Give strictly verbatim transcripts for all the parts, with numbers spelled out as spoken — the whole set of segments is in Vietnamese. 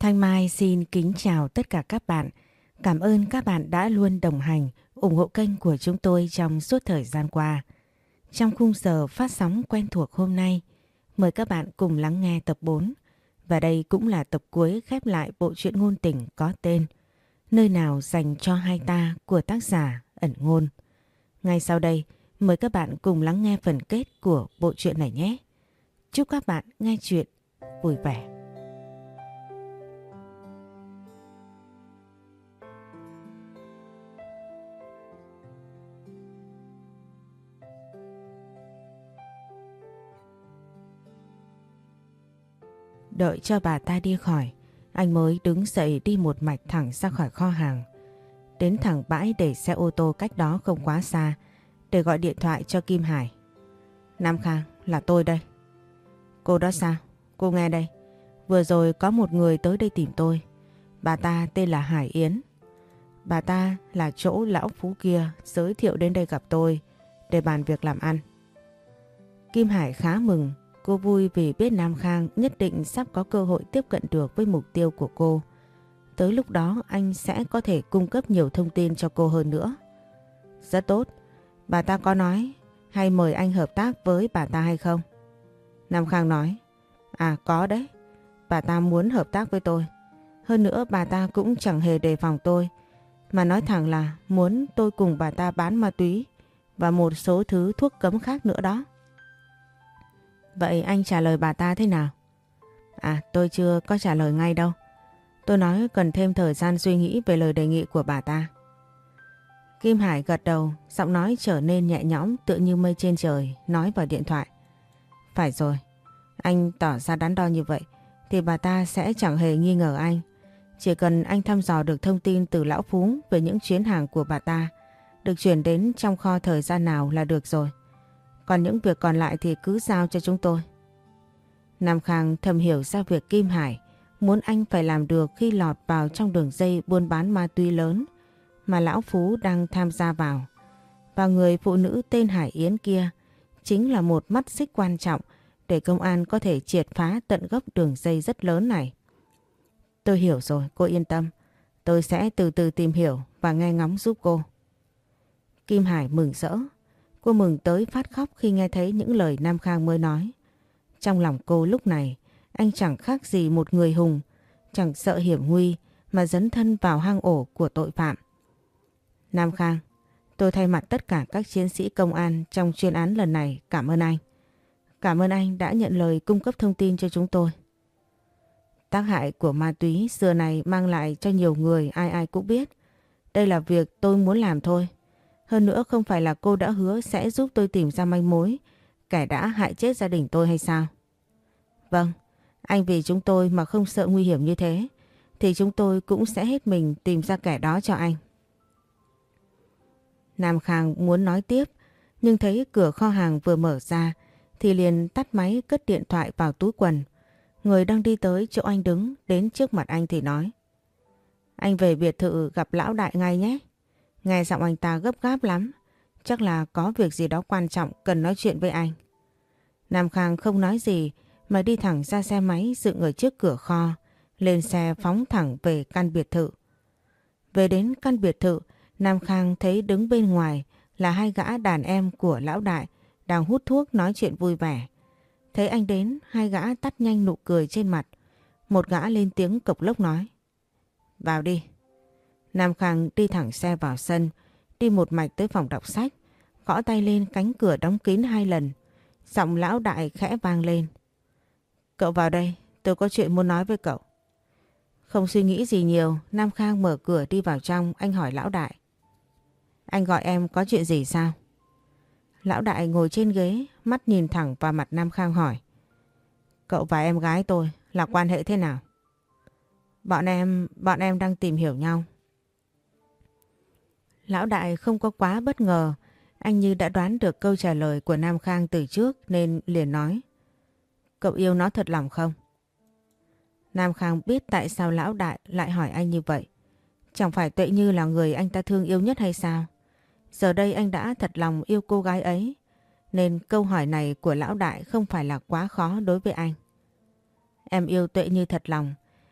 Thanh Mai xin kính chào tất cả các bạn. Cảm ơn các bạn đã luôn đồng hành, ủng hộ kênh của chúng tôi trong suốt thời gian qua. Trong khung giờ phát sóng quen thuộc hôm nay, mời các bạn cùng lắng nghe tập bốn. Và đây cũng là tập cuối khép lại bộ truyện ngôn tình có tên Nơi nào dành cho hai ta của tác giả Ẩn Ngôn. Ngay sau đây, mời các bạn cùng lắng nghe phần kết của bộ truyện này nhé. Chúc các bạn nghe chuyện vui vẻ. Đợi cho bà ta đi khỏi, anh mới đứng dậy đi một mạch thẳng ra khỏi kho hàng. Đến thẳng bãi để xe ô tô cách đó không quá xa để gọi điện thoại cho Kim Hải. Nam Khang, là tôi đây. Cô đó sao? Cô nghe đây. Vừa rồi có một người tới đây tìm tôi. Bà ta tên là Hải Yến. Bà ta là chỗ lão Phú kia giới thiệu đến đây gặp tôi để bàn việc làm ăn. Kim Hải khá mừng. Cô vui vì biết Nam Khang nhất định sắp có cơ hội tiếp cận được với mục tiêu của cô. Tới lúc đó anh sẽ có thể cung cấp nhiều thông tin cho cô hơn nữa. Rất tốt. Bà ta có nói hay mời anh hợp tác với bà ta hay không? Nam Khang nói. À có đấy. Bà ta muốn hợp tác với tôi. Hơn nữa bà ta cũng chẳng hề đề phòng tôi, mà nói thẳng là muốn tôi cùng bà ta bán ma túy và một số thứ thuốc cấm khác nữa đó. Vậy anh trả lời bà ta thế nào? À tôi chưa có trả lời ngay đâu. Tôi nói cần thêm thời gian suy nghĩ về lời đề nghị của bà ta. Kim Hải gật đầu, giọng nói trở nên nhẹ nhõm tựa như mây trên trời, nói vào điện thoại. Phải rồi, anh tỏ ra đắn đo như vậy thì bà ta sẽ chẳng hề nghi ngờ anh. Chỉ cần anh thăm dò được thông tin từ lão Phú về những chuyến hàng của bà ta được chuyển đến trong kho thời gian nào là được rồi. Còn những việc còn lại thì cứ giao cho chúng tôi. Nam Khang thầm hiểu ra việc Kim Hải muốn anh phải làm được khi lọt vào trong đường dây buôn bán ma túy lớn mà lão Phú đang tham gia vào. Và người phụ nữ tên Hải Yến kia chính là một mắt xích quan trọng để công an có thể triệt phá tận gốc đường dây rất lớn này. Tôi hiểu rồi, cô yên tâm. Tôi sẽ từ từ tìm hiểu và nghe ngóng giúp cô. Kim Hải mừng rỡ. Cô mừng tới phát khóc khi nghe thấy những lời Nam Khang mới nói. Trong lòng cô lúc này, anh chẳng khác gì một người hùng, chẳng sợ hiểm nguy mà dấn thân vào hang ổ của tội phạm. Nam Khang, tôi thay mặt tất cả các chiến sĩ công an trong chuyên án lần này cảm ơn anh. Cảm ơn anh đã nhận lời cung cấp thông tin cho chúng tôi. Tác hại của ma túy xưa này mang lại cho nhiều người ai ai cũng biết. Đây là việc tôi muốn làm thôi. Hơn nữa không phải là cô đã hứa sẽ giúp tôi tìm ra manh mối kẻ đã hại chết gia đình tôi hay sao? Vâng, anh vì chúng tôi mà không sợ nguy hiểm như thế thì chúng tôi cũng sẽ hết mình tìm ra kẻ đó cho anh. Nam Khang muốn nói tiếp nhưng thấy cửa kho hàng vừa mở ra thì liền tắt máy cất điện thoại vào túi quần. Người đang đi tới chỗ anh đứng đến trước mặt anh thì nói. Anh về biệt thự gặp lão đại ngay nhé. Nghe giọng anh ta gấp gáp lắm. Chắc là có việc gì đó quan trọng cần nói chuyện với anh. Nam Khang không nói gì mà đi thẳng ra xe máy dựng ở trước cửa kho. Lên xe phóng thẳng về căn biệt thự. Về đến căn biệt thự, Nam Khang thấy đứng bên ngoài là hai gã đàn em của lão đại đang hút thuốc nói chuyện vui vẻ. Thấy anh đến, hai gã tắt nhanh nụ cười trên mặt. Một gã lên tiếng cộc lốc nói. Vào đi. Nam Khang đi thẳng xe vào sân, đi một mạch tới phòng đọc sách, gõ tay lên cánh cửa đóng kín hai lần. Giọng lão đại khẽ vang lên. Cậu vào đây, tôi có chuyện muốn nói với cậu. Không suy nghĩ gì nhiều, Nam Khang mở cửa đi vào trong, anh hỏi lão đại. Anh gọi em có chuyện gì sao? Lão đại ngồi trên ghế, mắt nhìn thẳng vào mặt Nam Khang hỏi. Cậu và em gái tôi là quan hệ thế nào? Bọn em, bọn em đang tìm hiểu nhau. Lão đại không có quá bất ngờ, anh như đã đoán được câu trả lời của Nam Khang từ trước nên liền nói. Cậu yêu nó thật lòng không? Nam Khang biết tại sao lão đại lại hỏi anh như vậy. Chẳng phải Tuệ Như là người anh ta thương yêu nhất hay sao? Giờ đây anh đã thật lòng yêu cô gái ấy, nên câu hỏi này của lão đại không phải là quá khó đối với anh. Em yêu Tuệ Như thật lòng,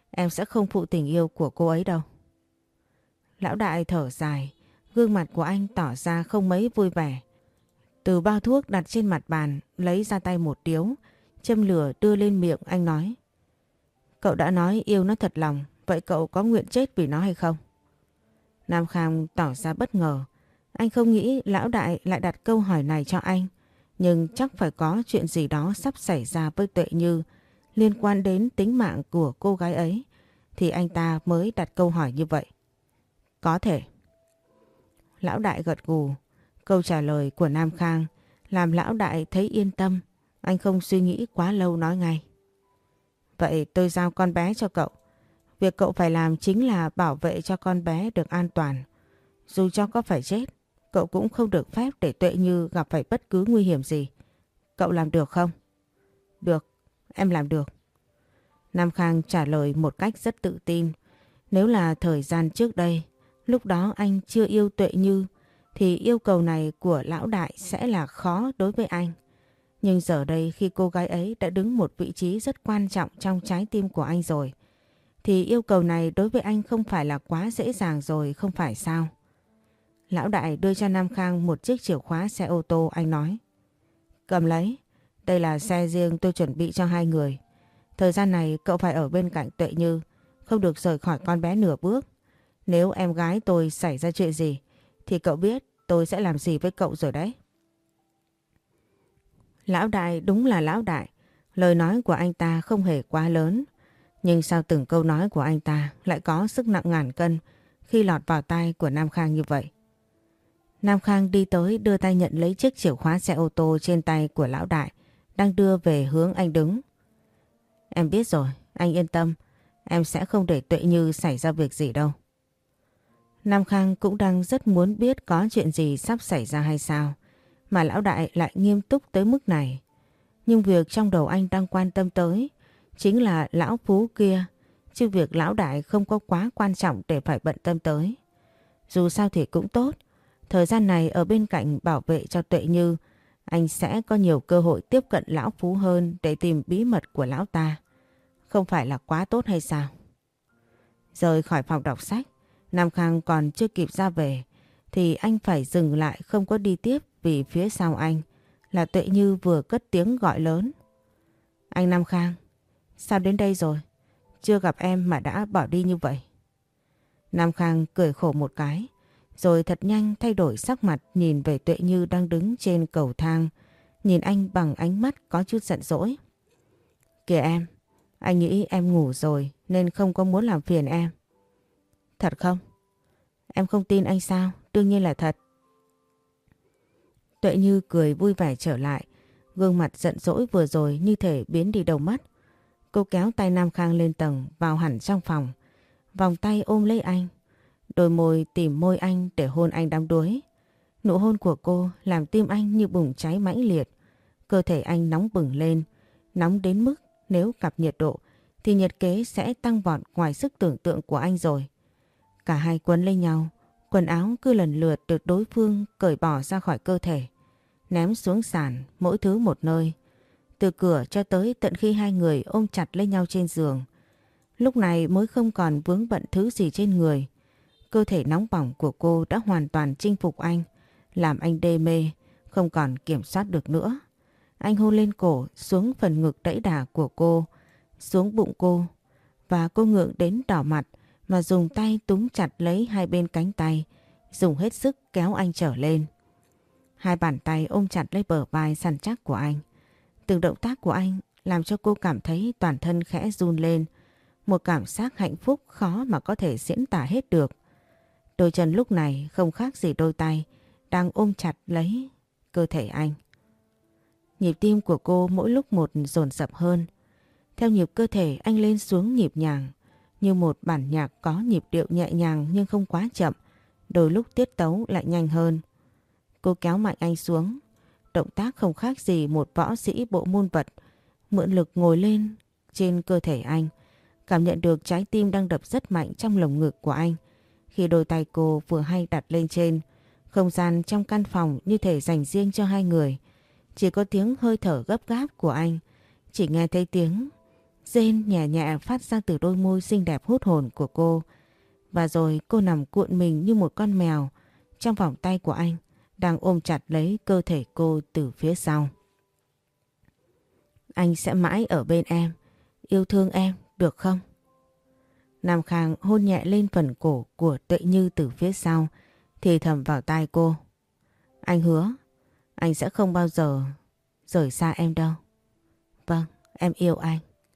em sẽ không phụ tình yêu của cô ấy đâu. Lão đại thở dài, gương mặt của anh tỏ ra không mấy vui vẻ. Từ bao thuốc đặt trên mặt bàn, lấy ra tay một điếu, châm lửa đưa lên miệng, anh nói. Cậu đã nói yêu nó thật lòng, vậy cậu có nguyện chết vì nó hay không? Nam Khang tỏ ra bất ngờ. Anh không nghĩ lão đại lại đặt câu hỏi này cho anh. Nhưng chắc phải có chuyện gì đó sắp xảy ra với Tuệ Như liên quan đến tính mạng của cô gái ấy. Thì anh ta mới đặt câu hỏi như vậy. Có thể. Lão đại gật gù. Câu trả lời của Nam Khang làm lão đại thấy yên tâm. Anh không suy nghĩ quá lâu nói ngay. Vậy tôi giao con bé cho cậu. Việc cậu phải làm chính là bảo vệ cho con bé được an toàn. Dù cho có phải chết, cậu cũng không được phép để Tuệ Như gặp phải bất cứ nguy hiểm gì. Cậu làm được không? Được, em làm được. Nam Khang trả lời một cách rất tự tin. Nếu là thời gian trước đây, lúc đó anh chưa yêu Tuệ Như, thì yêu cầu này của lão đại sẽ là khó đối với anh. Nhưng giờ đây khi cô gái ấy đã đứng một vị trí rất quan trọng trong trái tim của anh rồi, thì yêu cầu này đối với anh không phải là quá dễ dàng rồi, không phải sao? Lão đại đưa cho Nam Khang một chiếc chìa khóa xe ô tô, anh nói. Cầm lấy, đây là xe riêng tôi chuẩn bị cho hai người. Thời gian này cậu phải ở bên cạnh Tuệ Như, không được rời khỏi con bé nửa bước. Nếu em gái tôi xảy ra chuyện gì, thì cậu biết tôi sẽ làm gì với cậu rồi đấy. Lão đại đúng là lão đại, lời nói của anh ta không hề quá lớn. Nhưng sao từng câu nói của anh ta lại có sức nặng ngàn cân khi lọt vào tai của Nam Khang như vậy? Nam Khang đi tới đưa tay nhận lấy chiếc chìa khóa xe ô tô trên tay của lão đại, đang đưa về hướng anh đứng. Em biết rồi, anh yên tâm, em sẽ không để Tuệ Như xảy ra việc gì đâu. Nam Khang cũng đang rất muốn biết có chuyện gì sắp xảy ra hay sao, mà lão đại lại nghiêm túc tới mức này. Nhưng việc trong đầu anh đang quan tâm tới chính là lão Phú kia, chứ việc lão đại không có quá quan trọng để phải bận tâm tới. Dù sao thì cũng tốt, thời gian này ở bên cạnh bảo vệ cho Tuệ Như, anh sẽ có nhiều cơ hội tiếp cận lão Phú hơn để tìm bí mật của lão ta. Không phải là quá tốt hay sao? Rời khỏi phòng đọc sách, Nam Khang còn chưa kịp ra về, thì anh phải dừng lại không có đi tiếp vì phía sau anh là Tuệ Như vừa cất tiếng gọi lớn. Anh Nam Khang, sao đến đây rồi? Chưa gặp em mà đã bỏ đi như vậy. Nam Khang cười khổ một cái, rồi thật nhanh thay đổi sắc mặt nhìn về Tuệ Như đang đứng trên cầu thang, nhìn anh bằng ánh mắt có chút giận dỗi. Kìa em, anh nghĩ em ngủ rồi nên không có muốn làm phiền em. Thật không? Em không tin anh sao? Đương nhiên là thật. Tuệ Như cười vui vẻ trở lại, gương mặt giận dỗi vừa rồi như thể biến đi đâu mất. Cô kéo tay Nam Khang lên tầng vào hẳn trong phòng, vòng tay ôm lấy anh, đôi môi tìm môi anh để hôn anh đắm đuối. Nụ hôn của cô làm tim anh như bùng cháy mãnh liệt, cơ thể anh nóng bừng lên, nóng đến mức nếu cặp nhiệt độ thì nhiệt kế sẽ tăng vọt ngoài sức tưởng tượng của anh rồi. Cả hai quấn lấy nhau, quần áo cứ lần lượt được đối phương cởi bỏ ra khỏi cơ thể, ném xuống sàn mỗi thứ một nơi, từ cửa cho tới tận khi hai người ôm chặt lấy nhau trên giường. Lúc này mới không còn vướng bận thứ gì trên người. Cơ thể nóng bỏng của cô đã hoàn toàn chinh phục anh, làm anh đê mê, không còn kiểm soát được nữa. Anh hôn lên cổ, xuống phần ngực đẫy đà của cô, xuống bụng cô, và cô ngượng đến đỏ mặt mà dùng tay túm chặt lấy hai bên cánh tay, dùng hết sức kéo anh trở lên. Hai bàn tay ôm chặt lấy bờ vai săn chắc của anh. Từng động tác của anh làm cho cô cảm thấy toàn thân khẽ run lên, một cảm giác hạnh phúc khó mà có thể diễn tả hết được. Đôi chân lúc này không khác gì đôi tay đang ôm chặt lấy cơ thể anh. Nhịp tim của cô mỗi lúc một dồn dập hơn. Theo nhịp cơ thể anh lên xuống nhịp nhàng, như một bản nhạc có nhịp điệu nhẹ nhàng nhưng không quá chậm, đôi lúc tiết tấu lại nhanh hơn. Cô kéo mạnh anh xuống, động tác không khác gì một võ sĩ bộ môn vật, mượn lực ngồi lên trên cơ thể anh, cảm nhận được trái tim đang đập rất mạnh trong lồng ngực của anh. Khi đôi tay cô vừa hay đặt lên trên, không gian trong căn phòng như thể dành riêng cho hai người. Chỉ có tiếng hơi thở gấp gáp của anh, chỉ nghe thấy tiếng rên nhẹ nhẹ phát ra từ đôi môi xinh đẹp hút hồn của cô. Và rồi cô nằm cuộn mình như một con mèo trong vòng tay của anh, đang ôm chặt lấy cơ thể cô từ phía sau. Anh sẽ mãi ở bên em, yêu thương em, được không? Nam Khang hôn nhẹ lên phần cổ của Tuệ Như từ phía sau, thì thầm vào tai cô. Anh hứa, anh sẽ không bao giờ rời xa em đâu. Vâng, em yêu anh.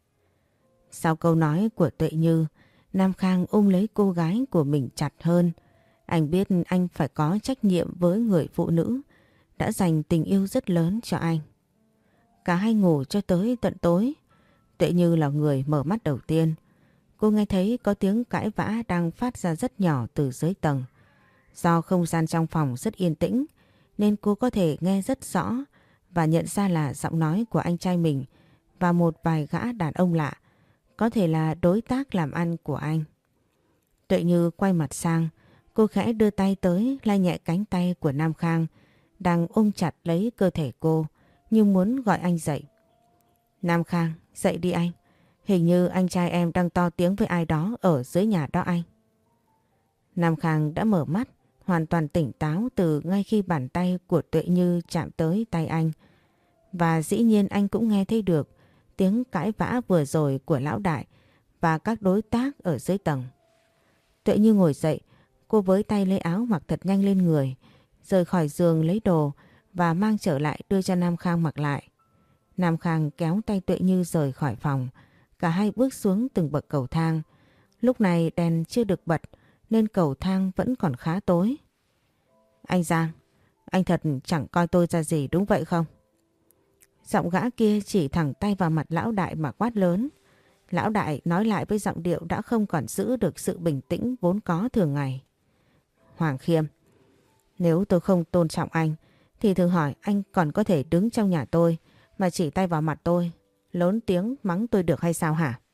Sau câu nói của Tuệ Như, Nam Khang ôm lấy cô gái của mình chặt hơn. Anh biết anh phải có trách nhiệm với người phụ nữ đã dành tình yêu rất lớn cho anh. Cả hai ngủ cho tới tận tối. Tuệ Như là người mở mắt đầu tiên. Cô nghe thấy có tiếng cãi vã đang phát ra rất nhỏ từ dưới tầng. Do không gian trong phòng rất yên tĩnh nên cô có thể nghe rất rõ và nhận ra là giọng nói của anh trai mình và một vài gã đàn ông lạ, có thể là đối tác làm ăn của anh. Tuệ Như quay mặt sang, cô khẽ đưa tay tới lay nhẹ cánh tay của Nam Khang đang ôm chặt lấy cơ thể cô như muốn gọi anh dậy. Nam Khang, dậy đi anh. Hình như anh trai em đang to tiếng với ai đó ở dưới nhà đó anh. Nam Khang đã mở mắt, hoàn toàn tỉnh táo từ ngay khi bàn tay của Tuệ Như chạm tới tay anh. Và dĩ nhiên anh cũng nghe thấy được tiếng cãi vã vừa rồi của lão đại và các đối tác ở dưới tầng. Tuệ Như ngồi dậy, cô với tay lấy áo mặc thật nhanh lên người, rời khỏi giường lấy đồ và mang trở lại đưa cho Nam Khang mặc lại. Nam Khang kéo tay Tuệ Như rời khỏi phòng, cả hai bước xuống từng bậc cầu thang. Lúc này đèn chưa được bật nên cầu thang vẫn còn khá tối. Anh Giang, anh thật chẳng coi tôi ra gì đúng vậy không? Giọng gã kia chỉ thẳng tay vào mặt lão đại mà quát lớn. Lão đại nói lại với giọng điệu đã không còn giữ được sự bình tĩnh vốn có thường ngày. Hoàng Khiêm, nếu tôi không tôn trọng anh thì thử hỏi anh còn có thể đứng trong nhà tôi mà chỉ tay vào mặt tôi, lớn tiếng mắng tôi được hay sao hả?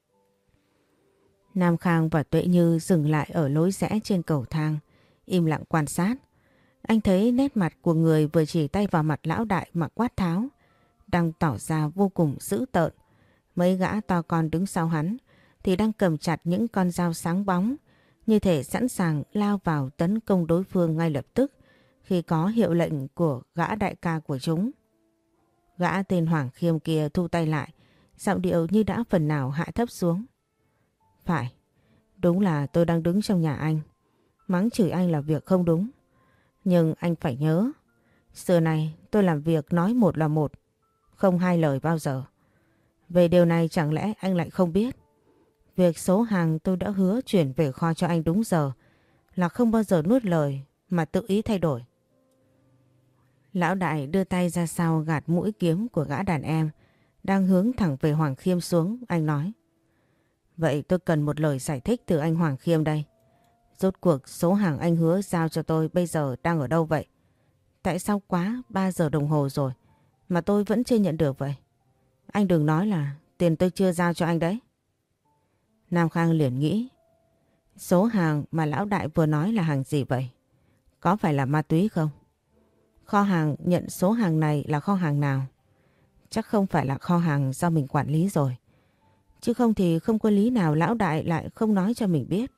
Nam Khang và Tuệ Như dừng lại ở lối rẽ trên cầu thang, im lặng quan sát. Anh thấy nét mặt của người vừa chỉ tay vào mặt lão đại mà quát tháo đang tỏ ra vô cùng dữ tợn. Mấy gã to con đứng sau hắn thì đang cầm chặt những con dao sáng bóng, như thể sẵn sàng lao vào tấn công đối phương ngay lập tức khi có hiệu lệnh của gã đại ca của chúng. Gã tên Hoàng Khiêm kia thu tay lại, giọng điệu như đã phần nào hạ thấp xuống. Phải, đúng là tôi đang đứng trong nhà anh. Mắng chửi anh là việc không đúng. Nhưng anh phải nhớ, xưa này tôi làm việc nói một là một, không hai lời bao giờ. Về điều này chẳng lẽ anh lại không biết? Việc số hàng tôi đã hứa chuyển về kho cho anh đúng giờ là không bao giờ nuốt lời mà tự ý thay đổi. Lão đại đưa tay ra sau gạt mũi kiếm của gã đàn em đang hướng thẳng về Hoàng Khiêm xuống. Anh nói, vậy tôi cần một lời giải thích từ anh Hoàng Khiêm đây. Rốt cuộc số hàng anh hứa giao cho tôi bây giờ đang ở đâu vậy? Tại sao quá ba giờ đồng hồ rồi mà tôi vẫn chưa nhận được vậy? Anh đừng nói là tiền tôi chưa giao cho anh đấy. Nam Khang liền nghĩ, số hàng mà lão đại vừa nói là hàng gì vậy? Có phải là ma túy không? Kho hàng nhận số hàng này là kho hàng nào? Chắc không phải là kho hàng do mình quản lý rồi. Chứ không thì không có lý nào lão đại lại không nói cho mình biết.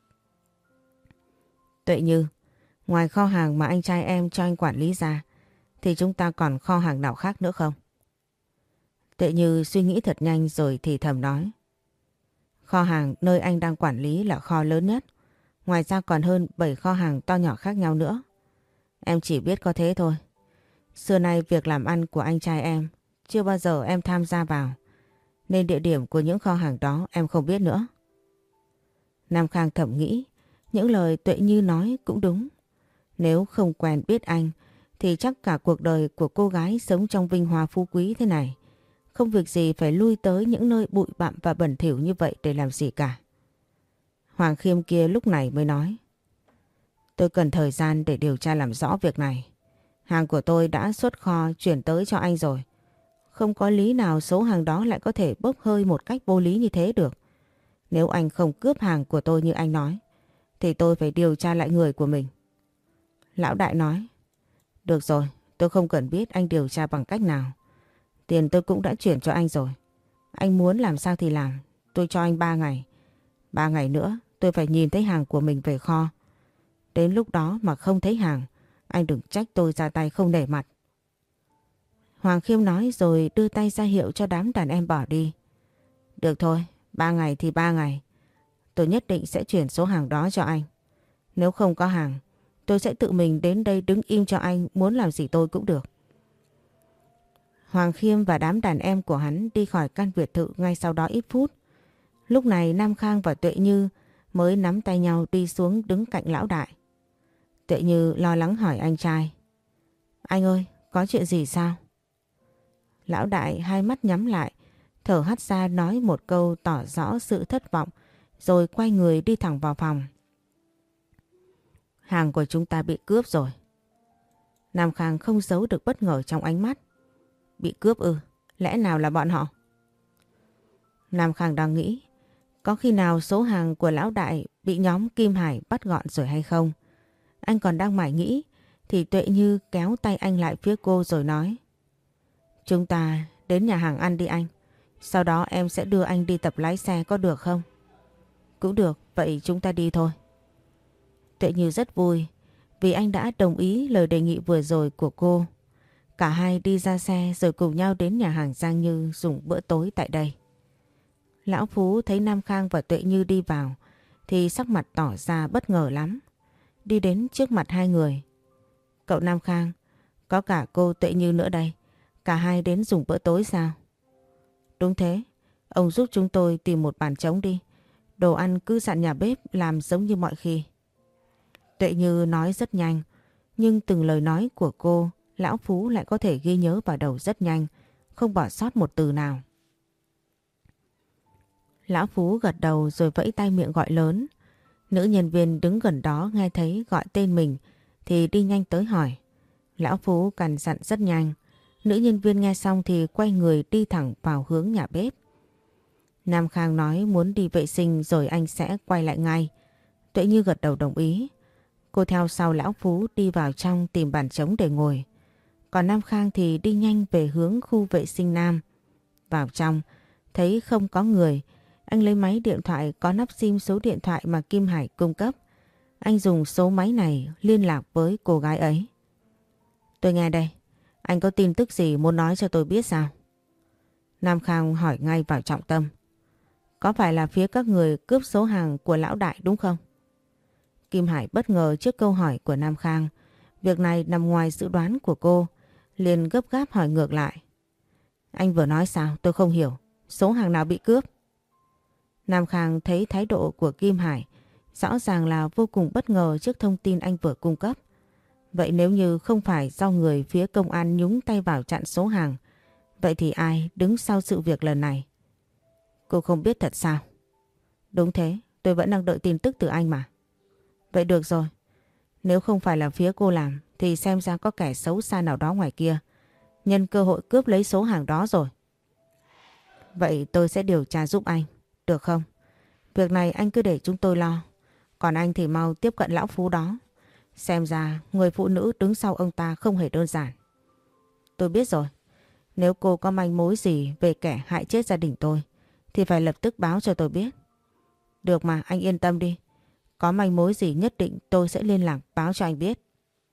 Tuệ Như, ngoài kho hàng mà anh trai em cho anh quản lý ra thì chúng ta còn kho hàng nào khác nữa không? Tuệ Như suy nghĩ thật nhanh rồi thì thầm nói. Kho hàng nơi anh đang quản lý là kho lớn nhất. Ngoài ra còn hơn bảy kho hàng to nhỏ khác nhau nữa. Em chỉ biết có thế thôi. Xưa nay việc làm ăn của anh trai em chưa bao giờ em tham gia vào, nên địa điểm của những kho hàng đó em không biết nữa. Nam Khang thầm nghĩ, những lời Tuệ Như nói cũng đúng. Nếu không quen biết anh thì chắc cả cuộc đời của cô gái sống trong vinh hoa phú quý thế này không việc gì phải lui tới những nơi bụi bặm và bẩn thỉu như vậy để làm gì cả. Hoàng Khiêm kia lúc này mới nói, tôi cần thời gian để điều tra làm rõ việc này. Hàng của tôi đã xuất kho chuyển tới cho anh rồi. Không có lý nào số hàng đó lại có thể bốc hơi một cách vô lý như thế được. Nếu anh không cướp hàng của tôi như anh nói thì tôi phải điều tra lại người của mình. Lão đại nói, được rồi, tôi không cần biết anh điều tra bằng cách nào. Tiền tôi cũng đã chuyển cho anh rồi. Anh muốn làm sao thì làm. Tôi cho anh ba ngày. Ba ngày nữa tôi phải nhìn thấy hàng của mình về kho. Đến lúc đó mà không thấy hàng, anh đừng trách tôi ra tay không nể mặt. Hoàng Khiêm nói rồi đưa tay ra hiệu cho đám đàn em bỏ đi. Được thôi, ba ngày thì ba ngày. Tôi nhất định sẽ chuyển số hàng đó cho anh. Nếu không có hàng, tôi sẽ tự mình đến đây đứng im cho anh, muốn làm gì tôi cũng được. Hoàng Khiêm và đám đàn em của hắn đi khỏi căn biệt thự ngay sau đó ít phút. Lúc này Nam Khang và Tuệ Như mới nắm tay nhau đi xuống đứng cạnh lão đại. Tuệ Như lo lắng hỏi anh trai. Anh ơi, có chuyện gì sao? Lão đại hai mắt nhắm lại, thở hắt ra nói một câu tỏ rõ sự thất vọng, rồi quay người đi thẳng vào phòng. Hàng của chúng ta bị cướp rồi. Nam Khang không giấu được bất ngờ trong ánh mắt. Bị cướp ư? Lẽ nào là bọn họ? Nam Khang đang nghĩ, có khi nào số hàng của lão đại bị nhóm Kim Hải bắt gọn rồi hay không? Anh còn đang mải nghĩ thì Tuệ Như kéo tay anh lại phía cô rồi nói. Chúng ta đến nhà hàng ăn đi anh. Sau đó em sẽ đưa anh đi tập lái xe có được không? Cũng được, vậy chúng ta đi thôi. Tuệ Như rất vui vì anh đã đồng ý lời đề nghị vừa rồi của cô. Cả hai đi ra xe rồi cùng nhau đến nhà hàng Giang Như dùng bữa tối tại đây. Lão Phú thấy Nam Khang và Tuệ Như đi vào thì sắc mặt tỏ ra bất ngờ lắm. Đi đến trước mặt hai người. Cậu Nam Khang, có cả cô Tuệ Như nữa đây. Cả hai đến dùng bữa tối sao? Đúng thế, ông giúp chúng tôi tìm một bàn trống đi. Đồ ăn cứ dặn nhà bếp làm giống như mọi khi. Tuệ Như nói rất nhanh, nhưng từng lời nói của cô, Lão Phú lại có thể ghi nhớ vào đầu rất nhanh, không bỏ sót một từ nào. Lão Phú gật đầu rồi vẫy tay miệng gọi lớn. Nữ nhân viên đứng gần đó nghe thấy gọi tên mình thì đi nhanh tới hỏi. Lão Phú cằn dặn rất nhanh. Nữ nhân viên nghe xong thì quay người đi thẳng vào hướng nhà bếp. Nam Khang nói muốn đi vệ sinh rồi anh sẽ quay lại ngay. Tuệ Như gật đầu đồng ý. Cô theo sau Lão Phú đi vào trong tìm bàn trống để ngồi. Còn Nam Khang thì đi nhanh về hướng khu vệ sinh nam. Vào trong, thấy không có người. Anh lấy máy điện thoại có nắp sim số điện thoại mà Kim Hải cung cấp. Anh dùng số máy này liên lạc với cô gái ấy. Tôi nghe đây. Anh có tin tức gì muốn nói cho tôi biết sao? Nam Khang hỏi ngay vào trọng tâm. Có phải là phía các người cướp số hàng của lão đại đúng không? Kim Hải bất ngờ trước câu hỏi của Nam Khang. Việc này nằm ngoài dự đoán của cô. Liền gấp gáp hỏi ngược lại. Anh vừa nói sao? Tôi không hiểu. Số hàng nào bị cướp? Nam Khang thấy thái độ của Kim Hải rõ ràng là vô cùng bất ngờ trước thông tin anh vừa cung cấp. Vậy nếu như không phải do người phía công an nhúng tay vào chặn số hàng, vậy thì ai đứng sau sự việc lần này? Cô không biết thật sao? Đúng thế, tôi vẫn đang đợi tin tức từ anh mà. Vậy được rồi, nếu không phải là phía cô làm thì xem ra có kẻ xấu xa nào đó ngoài kia nhân cơ hội cướp lấy số hàng đó rồi. Vậy tôi sẽ điều tra giúp anh, được không? Việc này anh cứ để chúng tôi lo. Còn anh thì mau tiếp cận lão Phú đó. Xem ra người phụ nữ đứng sau ông ta không hề đơn giản. Tôi biết rồi. Nếu cô có manh mối gì về kẻ hại chết gia đình tôi thì phải lập tức báo cho tôi biết. Được mà, anh yên tâm đi. Có manh mối gì nhất định tôi sẽ liên lạc báo cho anh biết.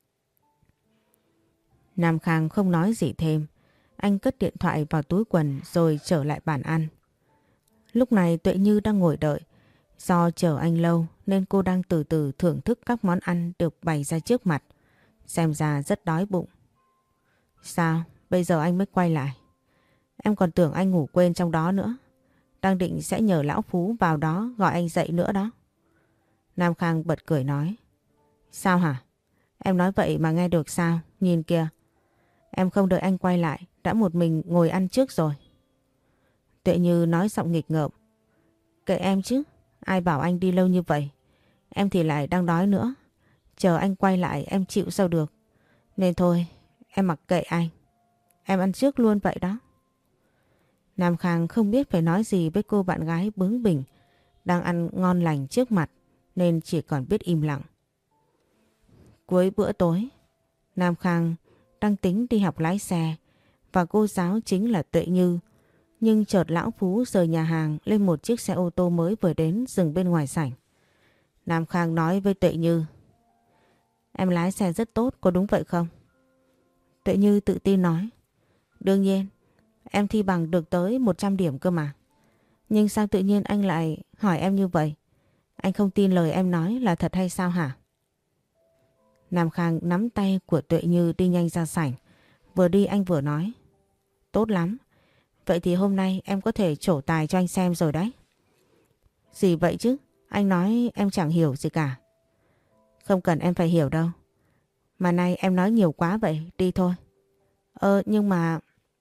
Nam Khang không nói gì thêm. Anh cất điện thoại vào túi quần rồi trở lại bàn ăn. Lúc này Tuệ Như đang ngồi đợi. Do chờ anh lâu nên cô đang từ từ thưởng thức các món ăn được bày ra trước mặt. Xem ra rất đói bụng. Sao? Bây giờ anh mới quay lại. Em còn tưởng anh ngủ quên trong đó nữa. Đang định sẽ nhờ lão Phú vào đó gọi anh dậy nữa đó. Nam Khang bật cười nói. Sao hả? Em nói vậy mà nghe được sao? Nhìn kìa. Em không đợi anh quay lại, đã một mình ngồi ăn trước rồi. Tuệ Như nói giọng nghịch ngợm. Kệ em chứ, ai bảo anh đi lâu như vậy. Em thì lại đang đói nữa. Chờ anh quay lại em chịu sao được. Nên thôi, em mặc kệ anh. Em ăn trước luôn vậy đó. Nam Khang không biết phải nói gì với cô bạn gái bướng bỉnh đang ăn ngon lành trước mặt nên chỉ còn biết im lặng. Cuối bữa tối, Nam Khang đang tính đi học lái xe và cô giáo chính là Tuệ Như. Nhưng chợt lão Phú rời nhà hàng lên một chiếc xe ô tô mới vừa đến dừng bên ngoài sảnh. Nam Khang nói với Tuệ Như: Em lái xe rất tốt, có đúng vậy không? Tuệ Như tự tin nói: Đương nhiên, em thi bằng được tới một trăm điểm cơ mà. Nhưng sao tự nhiên anh lại hỏi em như vậy? Anh không tin lời em nói là thật hay sao hả? Nam Khang nắm tay của Tuệ Như đi nhanh ra sảnh. Vừa đi anh vừa nói: Tốt lắm. Vậy thì hôm nay em có thể trổ tài cho anh xem rồi đấy. Gì vậy chứ? Anh nói em chẳng hiểu gì cả. Không cần em phải hiểu đâu. Mà nay em nói nhiều quá vậy, đi thôi. Ơ nhưng mà...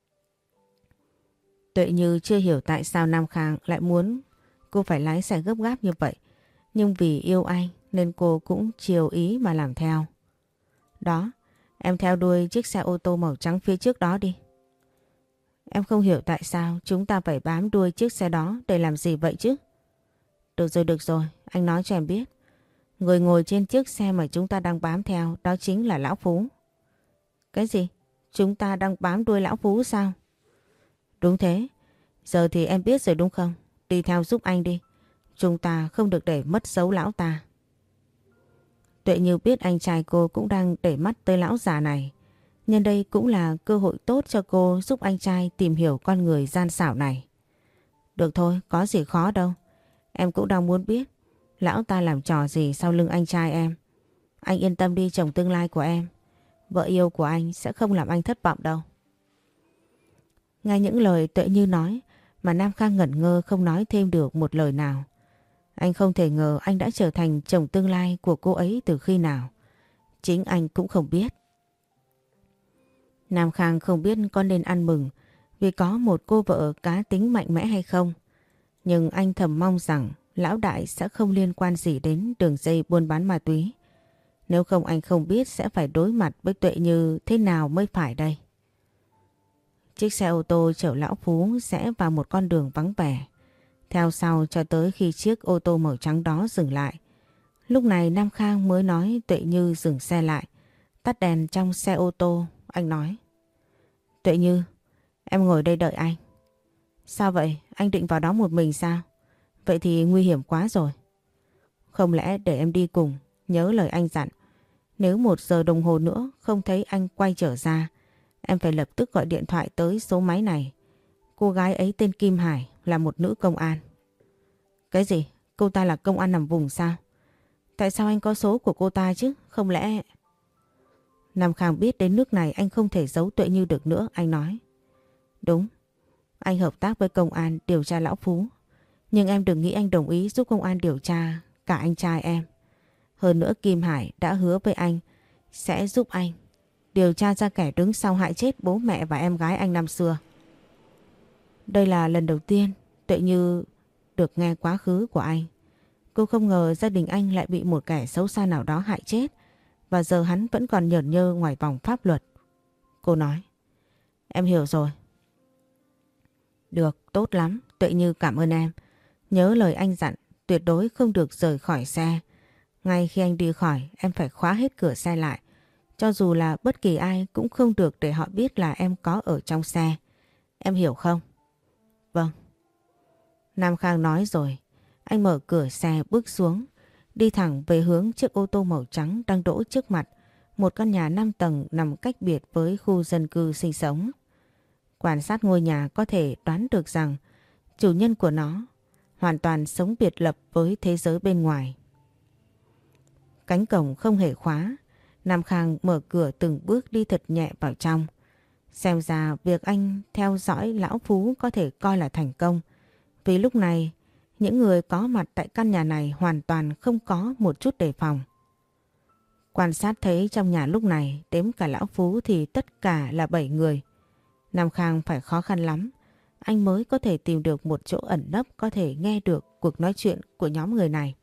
Tuệ Như chưa hiểu tại sao Nam Khang lại muốn cô phải lái xe gấp gáp như vậy. Nhưng vì yêu anh nên cô cũng chiều ý mà làm theo. Đó, em theo đuôi chiếc xe ô tô màu trắng phía trước đó đi. Em không hiểu tại sao chúng ta phải bám đuôi chiếc xe đó để làm gì vậy chứ? Được rồi, được rồi, anh nói cho em biết. Người ngồi trên chiếc xe mà chúng ta đang bám theo đó chính là Lão Phú. Cái gì? Chúng ta đang bám đuôi Lão Phú sao? Đúng thế. Giờ thì em biết rồi đúng không? Đi theo giúp anh đi. Chúng ta không được để mất dấu lão ta. Tuệ Như biết anh trai cô cũng đang để mắt tới lão già này. Nhân đây cũng là cơ hội tốt cho cô giúp anh trai tìm hiểu con người gian xảo này. Được thôi, có gì khó đâu. Em cũng đang muốn biết lão ta làm trò gì sau lưng anh trai em. Anh yên tâm đi, chồng tương lai của em. Vợ yêu của anh sẽ không làm anh thất vọng đâu. Nghe những lời Tuệ Như nói mà Nam Khang ngẩn ngơ không nói thêm được một lời nào. Anh không thể ngờ anh đã trở thành chồng tương lai của cô ấy từ khi nào. Chính anh cũng không biết. Nam Khang không biết có nên ăn mừng vì có một cô vợ cá tính mạnh mẽ hay không. Nhưng anh thầm mong rằng lão đại sẽ không liên quan gì đến đường dây buôn bán ma túy. Nếu không anh không biết sẽ phải đối mặt với Tuệ Như thế nào mới phải đây. Chiếc xe ô tô chở Lão Phú sẽ vào một con đường vắng vẻ. Theo sau cho tới khi chiếc ô tô màu trắng đó dừng lại. Lúc này Nam Khang mới nói Tuệ Như dừng xe lại. Tắt đèn trong xe ô tô, anh nói: Tuệ Như, em ngồi đây đợi anh. Sao vậy? Anh định vào đó một mình sao? Vậy thì nguy hiểm quá rồi. Không lẽ để em đi cùng, nhớ lời anh dặn. Nếu một giờ đồng hồ nữa không thấy anh quay trở ra, em phải lập tức gọi điện thoại tới số máy này. Cô gái ấy tên Kim Hải, là một nữ công an. Cái gì? Cô ta là công an nằm vùng sao? Tại sao anh có số của cô ta chứ? Không lẽ... Nam Khang biết đến nước này anh không thể giấu Tuệ Như được nữa, anh nói: Đúng, anh hợp tác với công an điều tra Lão Phú. Nhưng em đừng nghĩ anh đồng ý giúp công an điều tra cả anh trai em. Hơn nữa Kim Hải đã hứa với anh sẽ giúp anh điều tra ra kẻ đứng sau hại chết bố mẹ và em gái anh năm xưa. Đây là lần đầu tiên Tuệ Như được nghe quá khứ của anh. Cô không ngờ gia đình anh lại bị một kẻ xấu xa nào đó hại chết và giờ hắn vẫn còn nhởn nhơ ngoài vòng pháp luật. Cô nói: Em hiểu rồi. Được, tốt lắm. Tuệ Như cảm ơn em. Nhớ lời anh dặn, tuyệt đối không được rời khỏi xe. Ngay khi anh đi khỏi, em phải khóa hết cửa xe lại. Cho dù là bất kỳ ai cũng không được để họ biết là em có ở trong xe. Em hiểu không? Vâng. Nam Khang nói rồi. Anh mở cửa xe bước xuống, đi thẳng về hướng chiếc ô tô màu trắng đang đỗ trước mặt. Một căn nhà năm tầng nằm cách biệt với khu dân cư sinh sống. Quan sát ngôi nhà có thể đoán được rằng chủ nhân của nó hoàn toàn sống biệt lập với thế giới bên ngoài. Cánh cổng không hề khóa. Nam Khang mở cửa từng bước đi thật nhẹ vào trong. Xem ra việc anh theo dõi Lão Phú có thể coi là thành công. Vì lúc này, những người có mặt tại căn nhà này hoàn toàn không có một chút đề phòng. Quan sát thấy trong nhà lúc này, đếm cả Lão Phú thì tất cả là bảy người. Nam Khang phải khó khăn lắm, anh mới có thể tìm được một chỗ ẩn nấp có thể nghe được cuộc nói chuyện của nhóm người này.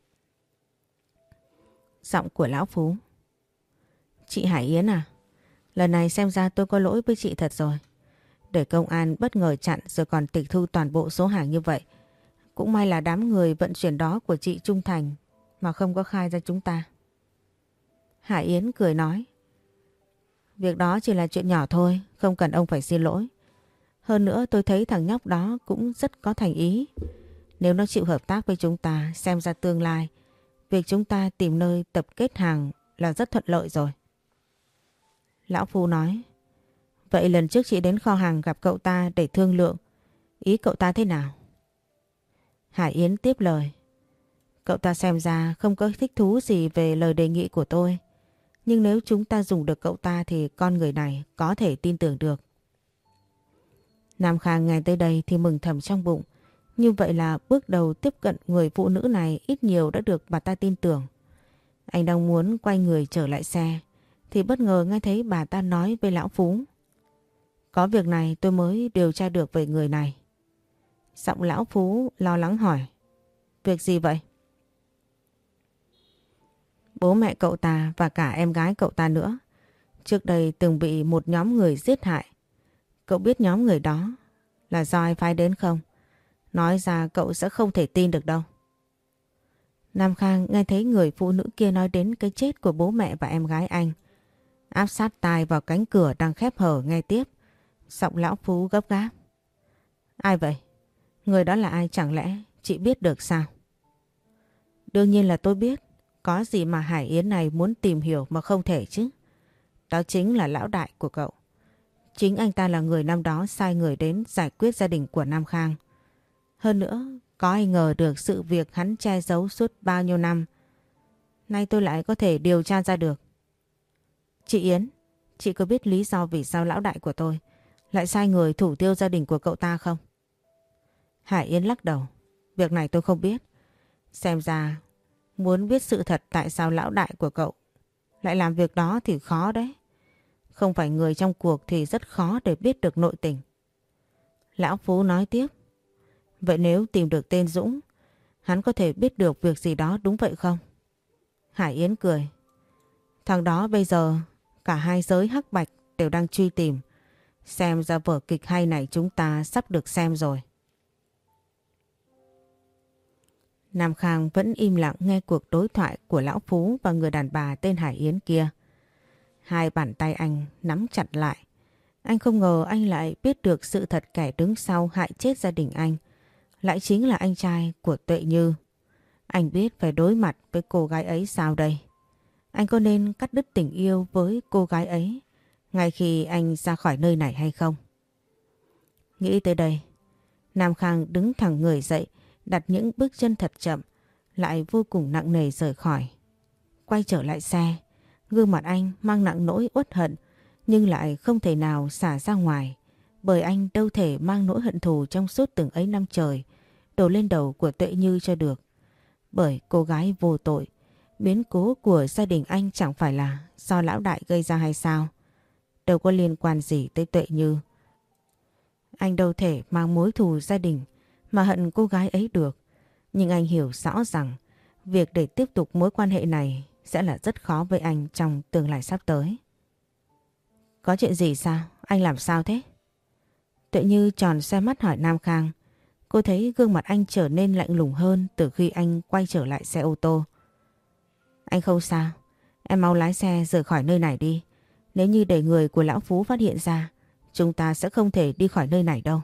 Giọng của Lão Phú: Chị Hải Yến à, lần này xem ra tôi có lỗi với chị thật rồi. Để công an bất ngờ chặn rồi còn tịch thu toàn bộ số hàng như vậy. Cũng may là đám người vận chuyển đó của chị trung thành mà không có khai ra chúng ta. Hải Yến cười nói: Việc đó chỉ là chuyện nhỏ thôi, không cần ông phải xin lỗi. Hơn nữa tôi thấy thằng nhóc đó cũng rất có thành ý. Nếu nó chịu hợp tác với chúng ta, xem ra tương lai, việc chúng ta tìm nơi tập kết hàng là rất thuận lợi rồi. Lão Phú nói, vậy lần trước chị đến kho hàng gặp cậu ta để thương lượng, ý cậu ta thế nào? Hải Yến tiếp lời, cậu ta xem ra không có thích thú gì về lời đề nghị của tôi. Nhưng nếu chúng ta dùng được cậu ta thì con người này có thể tin tưởng được. Nam Khang nghe tới đây thì mừng thầm trong bụng. Như vậy là bước đầu tiếp cận người phụ nữ này ít nhiều đã được bà ta tin tưởng. Anh đang muốn quay người trở lại xe thì bất ngờ nghe thấy bà ta nói với Lão Phú. Có việc này tôi mới điều tra được về người này. Giọng Lão Phú lo lắng hỏi. Việc gì vậy? Bố mẹ cậu ta và cả em gái cậu ta nữa trước đây từng bị một nhóm người giết hại. Cậu biết nhóm người đó là do ai phái đến không? Nói ra cậu sẽ không thể tin được đâu. Nam Khang nghe thấy người phụ nữ kia nói đến cái chết của bố mẹ và em gái anh. Áp sát tai vào cánh cửa đang khép hở nghe tiếp. Giọng Lão Phú gấp gáp. Ai vậy? Người đó là ai chẳng lẽ chị biết được sao? Đương nhiên là tôi biết. Có gì mà Hải Yến này muốn tìm hiểu mà không thể chứ. Đó chính là lão đại của cậu. Chính anh ta là người năm đó sai người đến giải quyết gia đình của Nam Khang. Hơn nữa, có ai ngờ được sự việc hắn che giấu suốt bao nhiêu năm. Nay tôi lại có thể điều tra ra được. Chị Yến, chị có biết lý do vì sao lão đại của tôi lại sai người thủ tiêu gia đình của cậu ta không? Hải Yến lắc đầu. Việc này tôi không biết. Xem ra muốn biết sự thật tại sao lão đại của cậu lại làm việc đó thì khó đấy. Không phải người trong cuộc thì rất khó để biết được nội tình. Lão Phú nói tiếp. Vậy nếu tìm được tên Dũng, hắn có thể biết được việc gì đó đúng vậy không? Hải Yến cười. Thằng đó bây giờ cả hai giới hắc bạch đều đang truy tìm. Xem ra vở kịch hay này chúng ta sắp được xem rồi. Nam Khang vẫn im lặng nghe cuộc đối thoại của Lão Phú và người đàn bà tên Hải Yến kia. Hai bàn tay anh nắm chặt lại. Anh không ngờ anh lại biết được sự thật kẻ đứng sau hại chết gia đình anh lại chính là anh trai của Tuệ Như. Anh biết phải đối mặt với cô gái ấy sao đây? Anh có nên cắt đứt tình yêu với cô gái ấy ngay khi anh ra khỏi nơi này hay không? Nghĩ tới đây, Nam Khang đứng thẳng người dậy, đặt những bước chân thật chậm, lại vô cùng nặng nề rời khỏi. Quay trở lại xe, gương mặt anh mang nặng nỗi uất hận nhưng lại không thể nào xả ra ngoài, bởi anh đâu thể mang nỗi hận thù trong suốt từng ấy năm trời đổ lên đầu của Tuệ Như cho được. Bởi cô gái vô tội, biến cố của gia đình anh chẳng phải là do lão đại gây ra hay sao? Đâu có liên quan gì tới Tuệ Như. Anh đâu thể mang mối thù gia đình mà hận cô gái ấy được. Nhưng anh hiểu rõ rằng việc để tiếp tục mối quan hệ này sẽ là rất khó với anh trong tương lai sắp tới. Có chuyện gì sao? Anh làm sao thế? Tuệ Như tròn xoe mắt hỏi Nam Khang. Cô thấy gương mặt anh trở nên lạnh lùng hơn từ khi anh quay trở lại xe ô tô. Anh không sao. Em mau lái xe rời khỏi nơi này đi. Nếu như để người của Lão Phú phát hiện ra, chúng ta sẽ không thể đi khỏi nơi này đâu.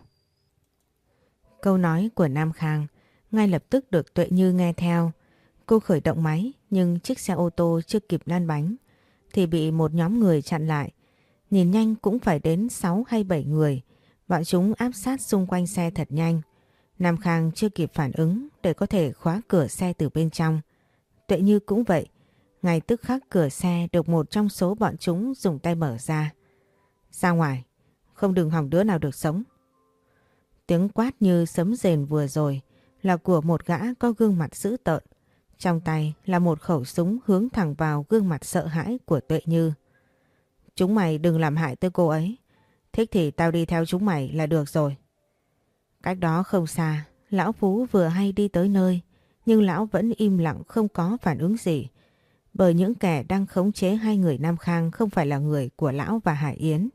Câu nói của Nam Khang ngay lập tức được Tuệ Như nghe theo. Cô khởi động máy nhưng chiếc xe ô tô chưa kịp lăn bánh thì bị một nhóm người chặn lại. Nhìn nhanh cũng phải đến sáu hay bảy người. Bọn chúng áp sát xung quanh xe thật nhanh. Nam Khang chưa kịp phản ứng để có thể khóa cửa xe từ bên trong. Tuệ Như cũng vậy. Ngay tức khắc cửa xe được một trong số bọn chúng dùng tay mở ra. Ra ngoài, không đừng hỏng đứa nào được sống. Tiếng quát như sấm rền vừa rồi là của một gã có gương mặt dữ tợn. Trong tay là một khẩu súng hướng thẳng vào gương mặt sợ hãi của Tuệ Như. Chúng mày đừng làm hại tới cô ấy. Thích thì tao đi theo chúng mày là được rồi. Cách đó không xa, Lão Phú vừa hay đi tới nơi, nhưng lão vẫn im lặng không có phản ứng gì. Bởi những kẻ đang khống chế hai người Nam Khang không phải là người của lão và Hải Yến.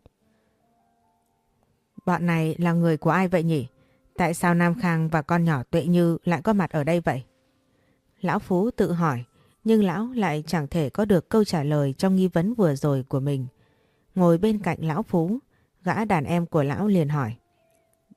Bọn này là người của ai vậy nhỉ? Tại sao Nam Khang và con nhỏ Tuệ Như lại có mặt ở đây vậy? Lão Phú tự hỏi, nhưng lão lại chẳng thể có được câu trả lời trong nghi vấn vừa rồi của mình. Ngồi bên cạnh Lão Phú, gã đàn em của lão liền hỏi.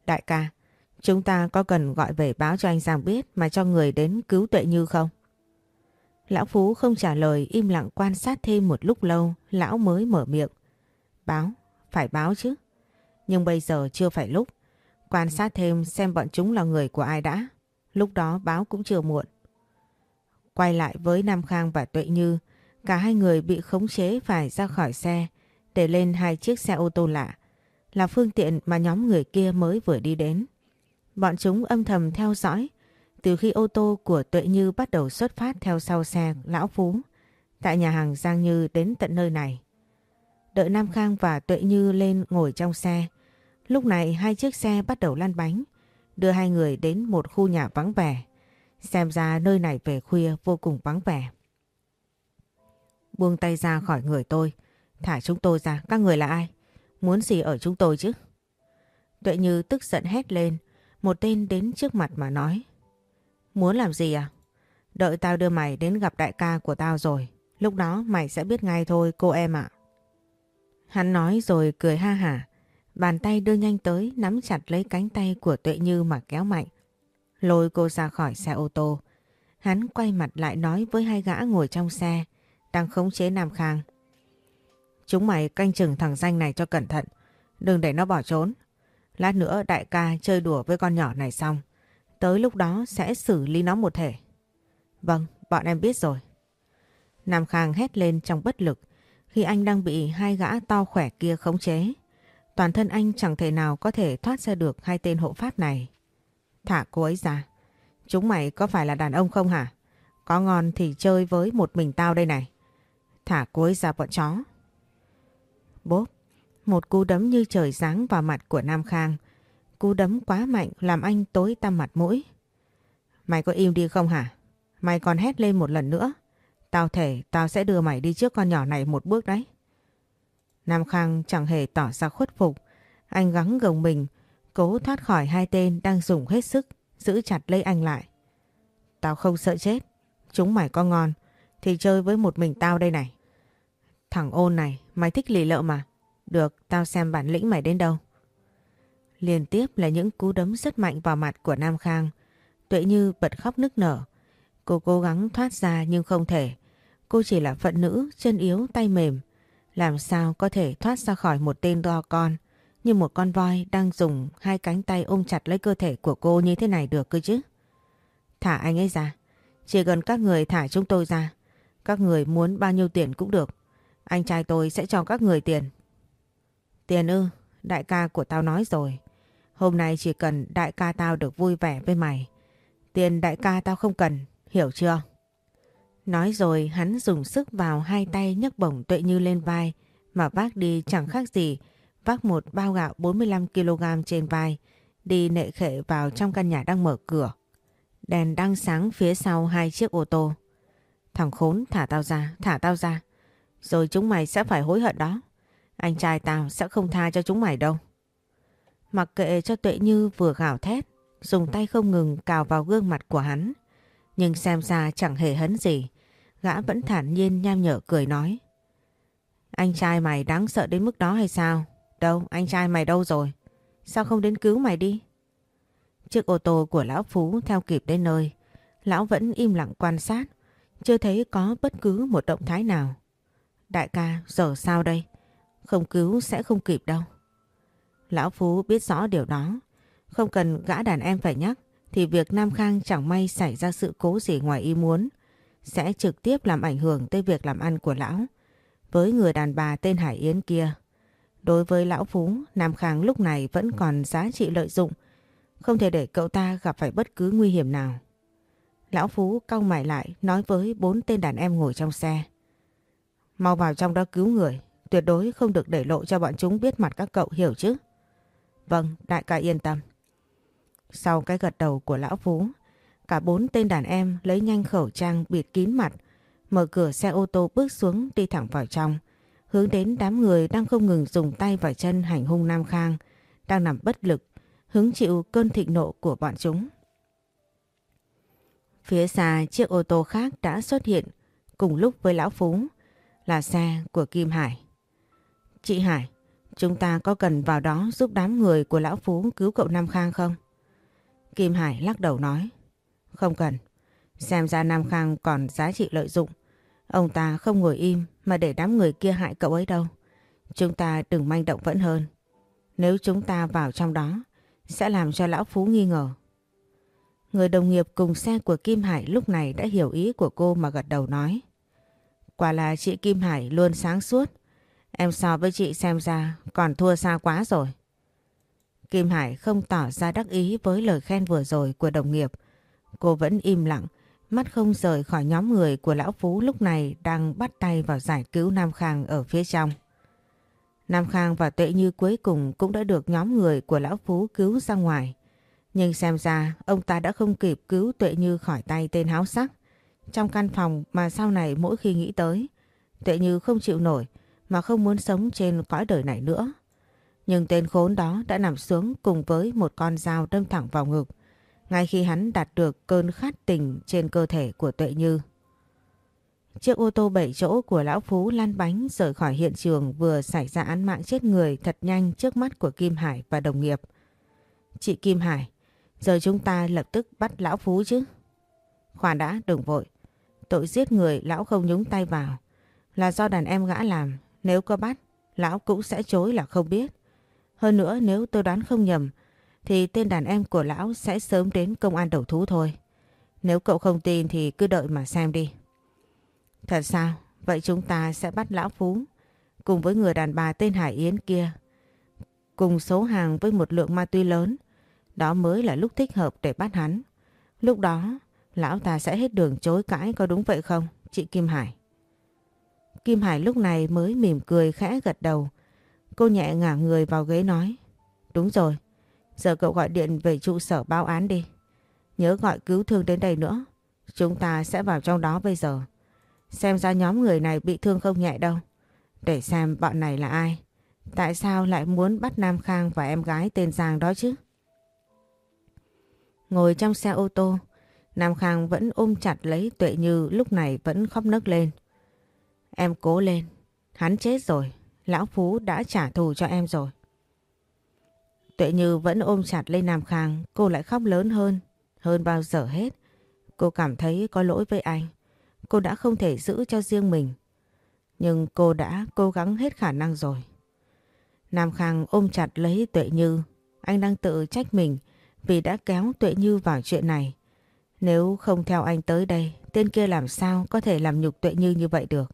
Đại ca, chúng ta có cần gọi về báo cho anh Giang biết mà cho người đến cứu Tuệ Như không? Lão Phú không trả lời, im lặng quan sát thêm một lúc lâu, lão mới mở miệng. Báo, phải báo chứ. Nhưng bây giờ chưa phải lúc. Quan sát thêm xem bọn chúng là người của ai đã. Lúc đó báo cũng chưa muộn. Quay lại với Nam Khang và Tuệ Như, cả hai người bị khống chế phải ra khỏi xe để lên hai chiếc xe ô tô lạ, là phương tiện mà nhóm người kia mới vừa đi đến. Bọn chúng âm thầm theo dõi từ khi ô tô của Tuệ Như bắt đầu xuất phát theo sau xe Lão Phú tại nhà hàng Giang Như đến tận nơi này. Đợi Nam Khang và Tuệ Như lên ngồi trong xe, lúc này hai chiếc xe bắt đầu lăn bánh, đưa hai người đến một khu nhà vắng vẻ. Xem ra nơi này về khuya vô cùng vắng vẻ. Buông tay ra khỏi người tôi, thả chúng tôi ra, các người là ai? Muốn gì ở chúng tôi chứ? Tuệ Như tức giận hét lên, một tên đến trước mặt mà nói. Muốn làm gì à? Đợi tao đưa mày đến gặp đại ca của tao rồi, lúc đó mày sẽ biết ngay thôi cô em ạ. Hắn nói rồi cười ha hả, bàn tay đưa nhanh tới nắm chặt lấy cánh tay của Tuệ Như mà kéo mạnh, lôi cô ra khỏi xe ô tô. Hắn quay mặt lại nói với hai gã ngồi trong xe đang khống chế Nam Khang. Chúng mày canh chừng thằng danh này cho cẩn thận, đừng để nó bỏ trốn. Lát nữa đại ca chơi đùa với con nhỏ này xong, tới lúc đó sẽ xử lý nó một thể. Vâng, bọn em biết rồi. Nam Khang hét lên trong bất lực khi anh đang bị hai gã to khỏe kia khống chế. Toàn thân anh chẳng thể nào có thể thoát ra được hai tên hộ pháp này. Thả cô ấy ra. Chúng mày có phải là đàn ông không hả? Có ngon thì chơi với một mình tao đây này. Thả cô ấy ra bọn chó. Bốp, một cú đấm như trời giáng vào mặt của Nam Khang. Cú đấm quá mạnh làm anh tối tăm mặt mũi. Mày có im đi không hả? Mày còn hét lên một lần nữa, tao thể tao sẽ đưa mày đi trước con nhỏ này một bước đấy. Nam Khang chẳng hề tỏ ra khuất phục. Anh gắng gồng mình, cố thoát khỏi hai tên đang dùng hết sức giữ chặt lấy anh lại. Tao không sợ chết. Chúng mày có ngon thì chơi với một mình tao đây này. Thằng ôn này, mày thích lì lợ mà. Được, tao xem bản lĩnh mày đến đâu. Liên tiếp là những cú đấm rất mạnh vào mặt của Nam Khang. Tuệ Như bật khóc nức nở. Cô cố gắng thoát ra nhưng không thể. Cô chỉ là phận nữ, chân yếu, tay mềm. Làm sao có thể thoát ra khỏi một tên to con như một con voi đang dùng hai cánh tay ôm chặt lấy cơ thể của cô như thế này được cơ chứ? Thả anh ấy ra. Chỉ cần các người thả chúng tôi ra, các người muốn bao nhiêu tiền cũng được. Anh trai tôi sẽ cho các người tiền. Tiền ư? Đại ca của tao nói rồi. Hôm nay chỉ cần đại ca tao được vui vẻ với mày. Tiền đại ca tao không cần, hiểu chưa? Nói rồi hắn dùng sức vào hai tay nhấc bổng Tuệ Như lên vai mà vác đi chẳng khác gì vác một bao gạo bốn mươi lăm ki lô gam trên vai, đi nệ khệ vào trong căn nhà đang mở cửa. Đèn đang sáng phía sau hai chiếc ô tô. Thằng khốn, thả tao ra, thả tao ra. Rồi chúng mày sẽ phải hối hận đó. Anh trai tao sẽ không tha cho chúng mày đâu. Mặc kệ cho Tuệ Như vừa gào thét, dùng tay không ngừng cào vào gương mặt của hắn. Nhưng xem ra chẳng hề hấn gì. Gã vẫn thản nhiên nham nhở cười nói. Anh trai mày đáng sợ đến mức đó hay sao? Đâu, anh trai mày đâu rồi? Sao không đến cứu mày đi? Chiếc ô tô của Lão Phú theo kịp đến nơi. Lão vẫn im lặng quan sát, chưa thấy có bất cứ một động thái nào. Đại ca, giờ sao đây? Không cứu sẽ không kịp đâu. Lão Phú biết rõ điều đó. Không cần gã đàn em phải nhắc, thì việc Nam Khang chẳng may xảy ra sự cố gì ngoài ý muốn sẽ trực tiếp làm ảnh hưởng tới việc làm ăn của lão với người đàn bà tên Hải Yến kia. Đối với Lão Phú, Nam Khang lúc này vẫn còn giá trị lợi dụng, không thể để cậu ta gặp phải bất cứ nguy hiểm nào. Lão Phú cau mày lại nói với bốn tên đàn em ngồi trong xe. Mau vào trong đó cứu người, tuyệt đối không được để lộ cho bọn chúng biết mặt các cậu, hiểu chứ? Vâng, đại ca yên tâm. Sau cái gật đầu của Lão Phú, cả bốn tên đàn em lấy nhanh khẩu trang bịt kín mặt, mở cửa xe ô tô bước xuống đi thẳng vào trong, hướng đến đám người đang không ngừng dùng tay và chân hành hung Nam Khang, đang nằm bất lực, hứng chịu cơn thịnh nộ của bọn chúng. Phía xa chiếc ô tô khác đã xuất hiện cùng lúc với Lão Phú, là xe của Kim Hải. Chị Hải, Chúng ta có cần vào đó giúp đám người của lão Phú cứu cậu Nam Khang không? Kim Hải lắc đầu nói. Không cần. Xem ra Nam Khang còn giá trị lợi dụng. Ông ta không ngồi im mà để đám người kia hại cậu ấy đâu. Chúng ta đừng manh động vẫn hơn. Nếu chúng ta vào trong đó sẽ làm cho lão Phú nghi ngờ. Người đồng nghiệp cùng xe của Kim Hải lúc này đã hiểu ý của cô mà gật đầu nói. Quả là chị Kim Hải luôn sáng suốt. Em so với chị xem ra còn thua xa quá rồi. Kim Hải không tỏ ra đắc ý với lời khen vừa rồi của đồng nghiệp. Cô vẫn im lặng, mắt không rời khỏi nhóm người của lão Phú lúc này đang bắt tay vào giải cứu Nam Khang ở phía trong. Nam Khang và Tuệ Như cuối cùng cũng đã được nhóm người của lão Phú cứu ra ngoài. Nhưng xem ra ông ta đã không kịp cứu Tuệ Như khỏi tay tên háo sắc. Trong căn phòng mà sau này mỗi khi nghĩ tới, Tuệ Như không chịu nổi mà không muốn sống trên cõi đời này nữa. Nhưng tên khốn đó đã nằm xuống cùng với một con dao đâm thẳng vào ngực, ngay khi hắn đạt được cơn khát tình trên cơ thể của Tuệ Như. Chiếc ô tô bảy chỗ của lão Phú lăn bánh rời khỏi hiện trường vừa xảy ra án mạng chết người thật nhanh trước mắt của Kim Hải và đồng nghiệp. Chị Kim Hải, giờ chúng ta lập tức bắt lão Phú chứ. Khoan đã, đừng vội. Tội giết người lão không nhúng tay vào. Là do đàn em gã làm. Nếu có bắt, lão cũng sẽ chối là không biết. Hơn nữa nếu tôi đoán không nhầm, thì tên đàn em của lão sẽ sớm đến công an đầu thú thôi. Nếu cậu không tin thì cứ đợi mà xem đi. Thật sao? Vậy chúng ta sẽ bắt lão Phú cùng với người đàn bà tên Hải Yến kia, cùng số hàng với một lượng ma túy lớn. Đó mới là lúc thích hợp để bắt hắn. Lúc đó lão ta sẽ hết đường chối cãi, có đúng vậy không chị Kim Hải? Kim Hải lúc này mới mỉm cười khẽ gật đầu. Cô nhẹ ngả người vào ghế nói. Đúng rồi, giờ cậu gọi điện về trụ sở báo án đi. Nhớ gọi cứu thương đến đây nữa. Chúng ta sẽ vào trong đó bây giờ. Xem ra nhóm người này bị thương không nhẹ đâu. Để xem bọn này là ai. Tại sao lại muốn bắt Nam Khang và em gái tên Giang đó chứ? Ngồi trong xe ô tô, Nam Khang vẫn ôm chặt lấy Tuệ Như lúc này vẫn khóc nấc lên. Em cố lên. Hắn chết rồi. Lão Phú đã trả thù cho em rồi. Tuệ Như vẫn ôm chặt lấy Nam Khang. Cô lại khóc lớn hơn. Hơn bao giờ hết. Cô cảm thấy có lỗi với anh. Cô đã không thể giữ cho riêng mình. Nhưng cô đã cố gắng hết khả năng rồi. Nam Khang ôm chặt lấy Tuệ Như. Anh đang tự trách mình vì đã kéo Tuệ Như vào chuyện này. Nếu không theo anh tới đây, tên kia làm sao có thể làm nhục Tuệ Như như vậy được.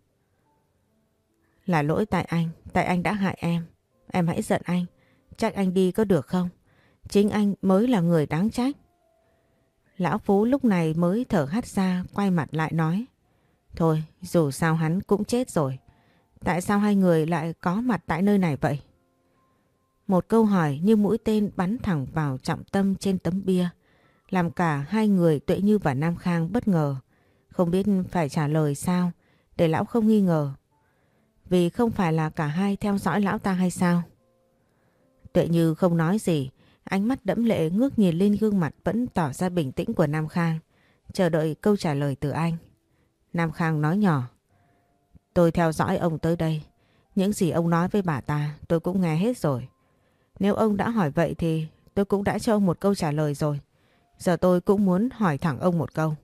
Là lỗi tại anh, tại anh đã hại em. Em hãy giận anh, trách anh đi có được không? Chính anh mới là người đáng trách. Lão Phú lúc này mới thở hắt ra, quay mặt lại nói. Thôi, dù sao hắn cũng chết rồi. Tại sao hai người lại có mặt tại nơi này vậy? Một câu hỏi như mũi tên bắn thẳng vào trọng tâm trên tấm bia, làm cả hai người Tuệ Như và Nam Khang bất ngờ. Không biết phải trả lời sao để lão không nghi ngờ. Vì không phải là cả hai theo dõi lão ta hay sao? Tuệ Như không nói gì, ánh mắt đẫm lệ ngước nhìn lên gương mặt vẫn tỏ ra bình tĩnh của Nam Khang, chờ đợi câu trả lời từ anh. Nam Khang nói nhỏ. Tôi theo dõi ông tới đây. Những gì ông nói với bà ta tôi cũng nghe hết rồi. Nếu ông đã hỏi vậy thì tôi cũng đã cho ông một câu trả lời rồi. Giờ tôi cũng muốn hỏi thẳng ông một câu.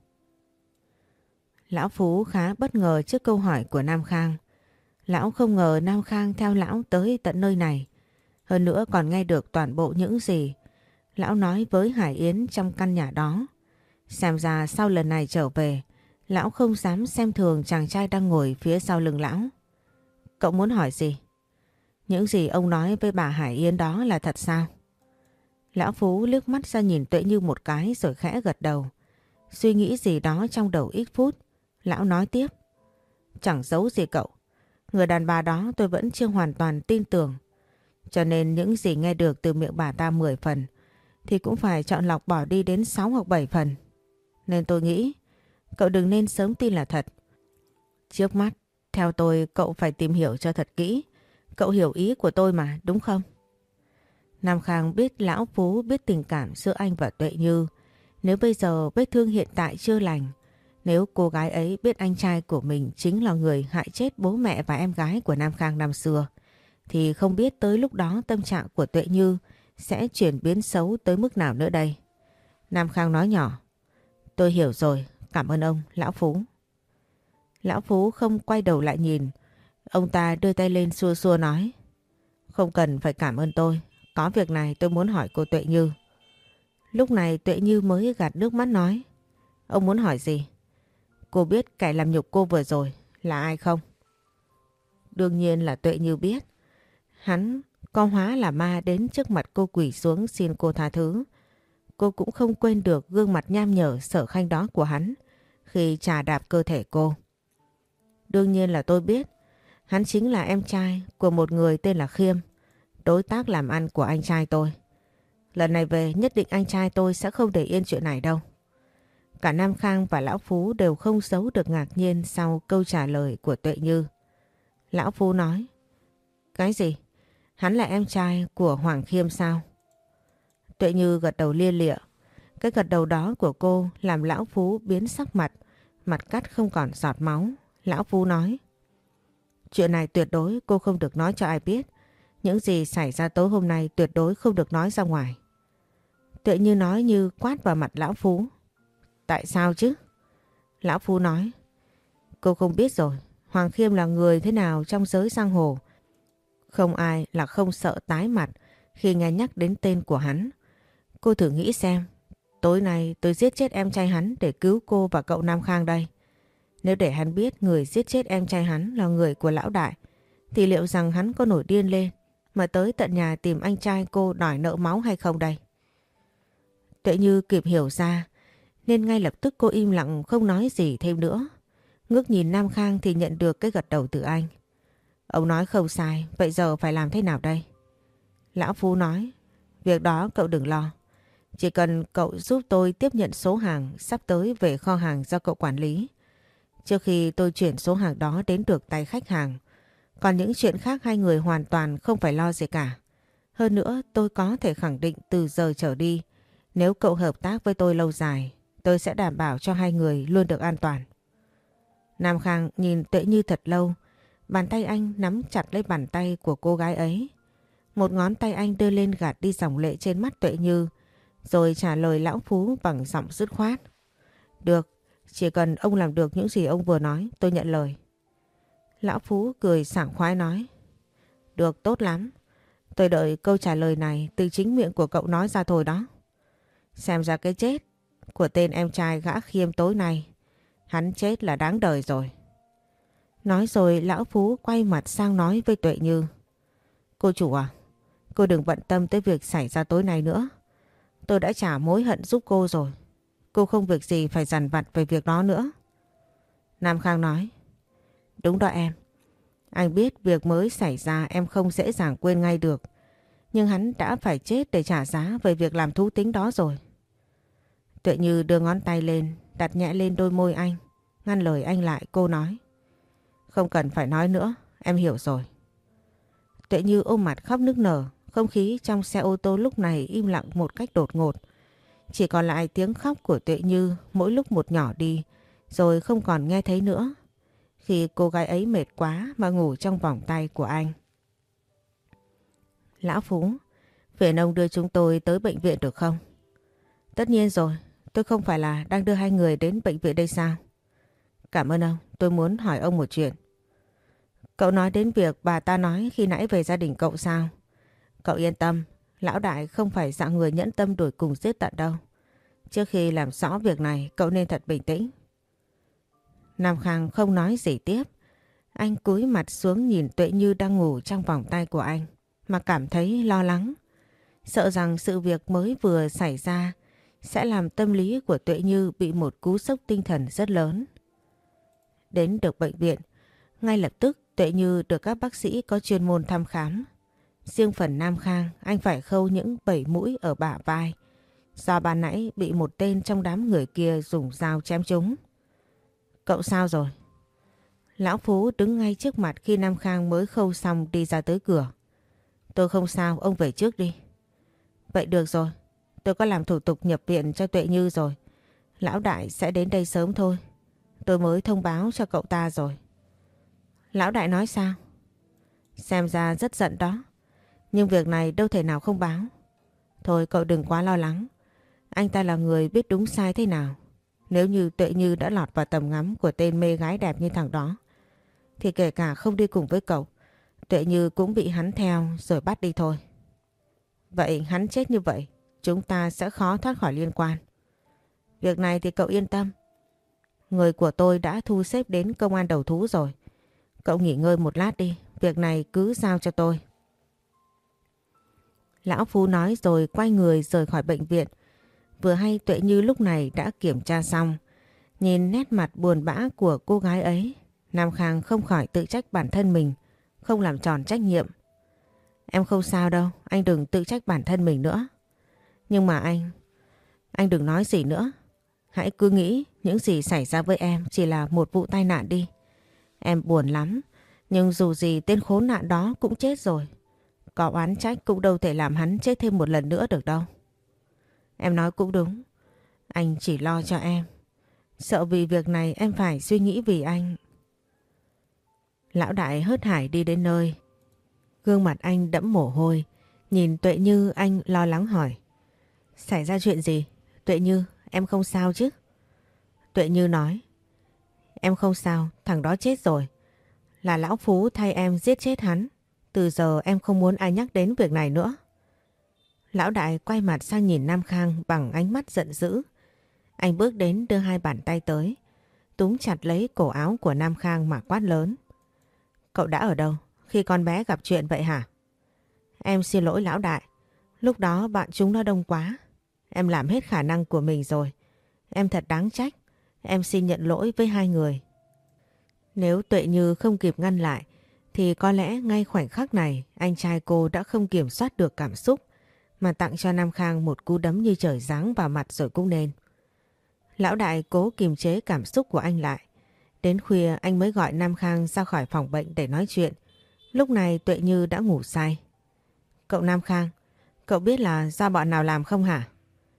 Lão Phú khá bất ngờ trước câu hỏi của Nam Khang. Lão không ngờ Nam Khang theo lão tới tận nơi này. Hơn nữa còn nghe được toàn bộ những gì lão nói với Hải Yến trong căn nhà đó. Xem ra sau lần này trở về, lão không dám xem thường chàng trai đang ngồi phía sau lưng lão. Cậu muốn hỏi gì? Những gì ông nói với bà Hải Yến đó là thật sao? Lão Phú liếc mắt ra nhìn Tuệ Như một cái rồi khẽ gật đầu. Suy nghĩ gì đó trong đầu ít phút, lão nói tiếp. Chẳng giấu gì cậu. Người đàn bà đó tôi vẫn chưa hoàn toàn tin tưởng. Cho nên những gì nghe được từ miệng bà ta mười phần thì cũng phải chọn lọc bỏ đi đến sáu hoặc bảy phần. Nên tôi nghĩ cậu đừng nên sớm tin là thật. Trước mắt, theo tôi cậu phải tìm hiểu cho thật kỹ. Cậu hiểu ý của tôi mà, đúng không? Nam Khang biết lão Phú biết tình cảm giữa anh và Tuệ Như. Nếu bây giờ vết thương hiện tại chưa lành, nếu cô gái ấy biết anh trai của mình chính là người hại chết bố mẹ và em gái của Nam Khang năm xưa, thì không biết tới lúc đó tâm trạng của Tuệ Như sẽ chuyển biến xấu tới mức nào nữa đây. Nam Khang nói nhỏ. Tôi hiểu rồi, cảm ơn ông, Lão Phú. Lão Phú không quay đầu lại nhìn. Ông ta đưa tay lên xua xua nói. Không cần phải cảm ơn tôi. Có việc này tôi muốn hỏi cô Tuệ Như. Lúc này Tuệ Như mới gạt nước mắt nói. Ông muốn hỏi gì? Cô biết kẻ làm nhục cô vừa rồi là ai không? Đương nhiên là Tuệ Như biết. Hắn có hóa là ma đến trước mặt cô quỳ xuống xin cô tha thứ. Cô cũng không quên được gương mặt nham nhở sở khanh đó của hắn khi chà đạp cơ thể cô. Đương nhiên là tôi biết. Hắn chính là em trai của một người tên là Khiêm, đối tác làm ăn của anh trai tôi. Lần này về nhất định anh trai tôi sẽ không để yên chuyện này đâu. Cả Nam Khang và Lão Phú đều không giấu được ngạc nhiên sau câu trả lời của Tuệ Như. Lão Phú nói. Cái gì? Hắn là em trai của Hoàng Khiêm sao? Tuệ Như gật đầu lia lịa. Cái gật đầu đó của cô làm Lão Phú biến sắc mặt, mặt cắt không còn giọt máu. Lão Phú nói. Chuyện này tuyệt đối cô không được nói cho ai biết. Những gì xảy ra tối hôm nay tuyệt đối không được nói ra ngoài. Tuệ Như nói như quát vào mặt Lão Phú. Tại sao chứ? Lão Phú nói. Cô không biết rồi. Hoàng Khiêm là người thế nào trong giới giang hồ. Không ai là không sợ tái mặt khi nghe nhắc đến tên của hắn. Cô thử nghĩ xem. Tối nay tôi giết chết em trai hắn để cứu cô và cậu Nam Khang đây. Nếu để hắn biết người giết chết em trai hắn là người của lão đại, thì liệu rằng hắn có nổi điên lên mà tới tận nhà tìm anh trai cô đòi nợ máu hay không đây? Tuệ Như kịp hiểu ra nên ngay lập tức cô im lặng không nói gì thêm nữa. Ngước nhìn Nam Khang thì nhận được cái gật đầu từ anh. Ông nói không sai, vậy giờ phải làm thế nào đây? Lão Phú nói, việc đó cậu đừng lo. Chỉ cần cậu giúp tôi tiếp nhận số hàng sắp tới về kho hàng do cậu quản lý. Trước khi tôi chuyển số hàng đó đến được tay khách hàng. Còn những chuyện khác hai người hoàn toàn không phải lo gì cả. Hơn nữa tôi có thể khẳng định từ giờ trở đi, nếu cậu hợp tác với tôi lâu dài, tôi sẽ đảm bảo cho hai người luôn được an toàn. Nam Khang nhìn Tuệ Như thật lâu. Bàn tay anh nắm chặt lấy bàn tay của cô gái ấy. Một ngón tay anh đưa lên gạt đi dòng lệ trên mắt Tuệ Như, rồi trả lời Lão Phú bằng giọng dứt khoát. Được, chỉ cần ông làm được những gì ông vừa nói, tôi nhận lời. Lão Phú cười sảng khoái nói. Được, tốt lắm. Tôi đợi câu trả lời này từ chính miệng của cậu nói ra thôi đó. Xem ra cái chết của tên em trai gã Khiêm tối nay, hắn chết là đáng đời rồi. Nói rồi Lão Phú quay mặt sang nói với Tuệ Như. Cô chủ à, cô đừng bận tâm tới việc xảy ra tối nay nữa. Tôi đã trả mối hận giúp cô rồi. Cô không việc gì phải dằn vặt về việc đó nữa. Nam Khang nói. Đúng đó em. Anh biết việc mới xảy ra em không dễ dàng quên ngay được. Nhưng hắn đã phải chết để trả giá về việc làm thú tính đó rồi. Tuệ Như đưa ngón tay lên, đặt nhẹ lên đôi môi anh. Ngăn lời anh lại, cô nói. Không cần phải nói nữa, em hiểu rồi. Tuệ Như ôm mặt khóc nức nở. Không khí trong xe ô tô lúc này im lặng một cách đột ngột. Chỉ còn lại tiếng khóc của Tuệ Như mỗi lúc một nhỏ đi, rồi không còn nghe thấy nữa. Khi cô gái ấy mệt quá mà ngủ trong vòng tay của anh. Lão Phú, phiền ông đưa chúng tôi tới bệnh viện được không? Tất nhiên rồi, tôi không phải là đang đưa hai người đến bệnh viện đây sao? Cảm ơn ông, tôi muốn hỏi ông một chuyện. Cậu nói đến việc bà ta nói khi nãy về gia đình cậu sao? Cậu yên tâm, lão đại không phải dạng người nhẫn tâm đuổi cùng giết tận đâu. Trước khi làm rõ việc này, cậu nên thật bình tĩnh. Nam Khang không nói gì tiếp. Anh cúi mặt xuống nhìn Tuệ Như đang ngủ trong vòng tay của anh, mà cảm thấy lo lắng. Sợ rằng sự việc mới vừa xảy ra sẽ làm tâm lý của Tuệ Như bị một cú sốc tinh thần rất lớn. Đến được bệnh viện, ngay lập tức Tuệ Như được các bác sĩ có chuyên môn thăm khám. Riêng phần Nam Khang, anh phải khâu những bảy mũi ở bả vai, do ban nãy bị một tên trong đám người kia dùng dao chém trúng. Cậu sao rồi? Lão Phú đứng ngay trước mặt khi Nam Khang mới khâu xong đi ra tới cửa. Tôi không sao, ông về trước đi. Vậy được rồi, tôi có làm thủ tục nhập viện cho Tuệ Như rồi. Lão đại sẽ đến đây sớm thôi. Tôi mới thông báo cho cậu ta rồi. Lão đại nói sao? Xem ra rất giận đó. Nhưng việc này đâu thể nào không báo. Thôi cậu đừng quá lo lắng. Anh ta là người biết đúng sai thế nào. Nếu như Tuệ Như đã lọt vào tầm ngắm của tên mê gái đẹp như thằng đó, thì kể cả không đi cùng với cậu, Tuệ Như cũng bị hắn theo rồi bắt đi thôi. Vậy hắn chết như vậy, chúng ta sẽ khó thoát khỏi liên quan. Việc này thì cậu yên tâm. Người của tôi đã thu xếp đến công an đầu thú rồi. Cậu nghỉ ngơi một lát đi, việc này cứ giao cho tôi. Lão Phú nói rồi quay người rời khỏi bệnh viện. Vừa hay Tuệ Như lúc này đã kiểm tra xong. Nhìn nét mặt buồn bã của cô gái ấy, Nam Khang không khỏi tự trách bản thân mình, không làm tròn trách nhiệm. Em không sao đâu, anh đừng tự trách bản thân mình nữa. Nhưng mà anh, anh đừng nói gì nữa. Hãy cứ nghĩ những gì xảy ra với em chỉ là một vụ tai nạn đi. Em buồn lắm, nhưng dù gì tên khốn nạn đó cũng chết rồi. Có oán trách cũng đâu thể làm hắn chết thêm một lần nữa được đâu. Em nói cũng đúng, anh chỉ lo cho em. Sợ vì việc này em phải suy nghĩ vì anh. Lão Đại hớt hải đi đến nơi. Gương mặt anh đẫm mồ hôi. Nhìn Tuệ Như anh lo lắng hỏi. Xảy ra chuyện gì? Tuệ Như, em không sao chứ? Tuệ Như nói. Em không sao, thằng đó chết rồi. Là Lão Phú thay em giết chết hắn. Từ giờ em không muốn ai nhắc đến việc này nữa. Lão Đại quay mặt sang nhìn Nam Khang bằng ánh mắt giận dữ. Anh bước đến đưa hai bàn tay tới, túm chặt lấy cổ áo của Nam Khang mà quát lớn. Cậu đã ở đâu khi con bé gặp chuyện vậy hả? Em xin lỗi Lão Đại. Lúc đó bạn chúng nó đông quá. Em làm hết khả năng của mình rồi. Em thật đáng trách. Em xin nhận lỗi với hai người. Nếu Tuệ Như không kịp ngăn lại, thì có lẽ ngay khoảnh khắc này anh trai cô đã không kiểm soát được cảm xúc mà tặng cho Nam Khang một cú đấm như trời giáng vào mặt rồi cũng nên. Lão Đại cố kiềm chế cảm xúc của anh lại. Đến khuya anh mới gọi Nam Khang ra khỏi phòng bệnh để nói chuyện. Lúc này Tuệ Như đã ngủ say. Cậu Nam Khang, cậu biết là do bọn nào làm không hả?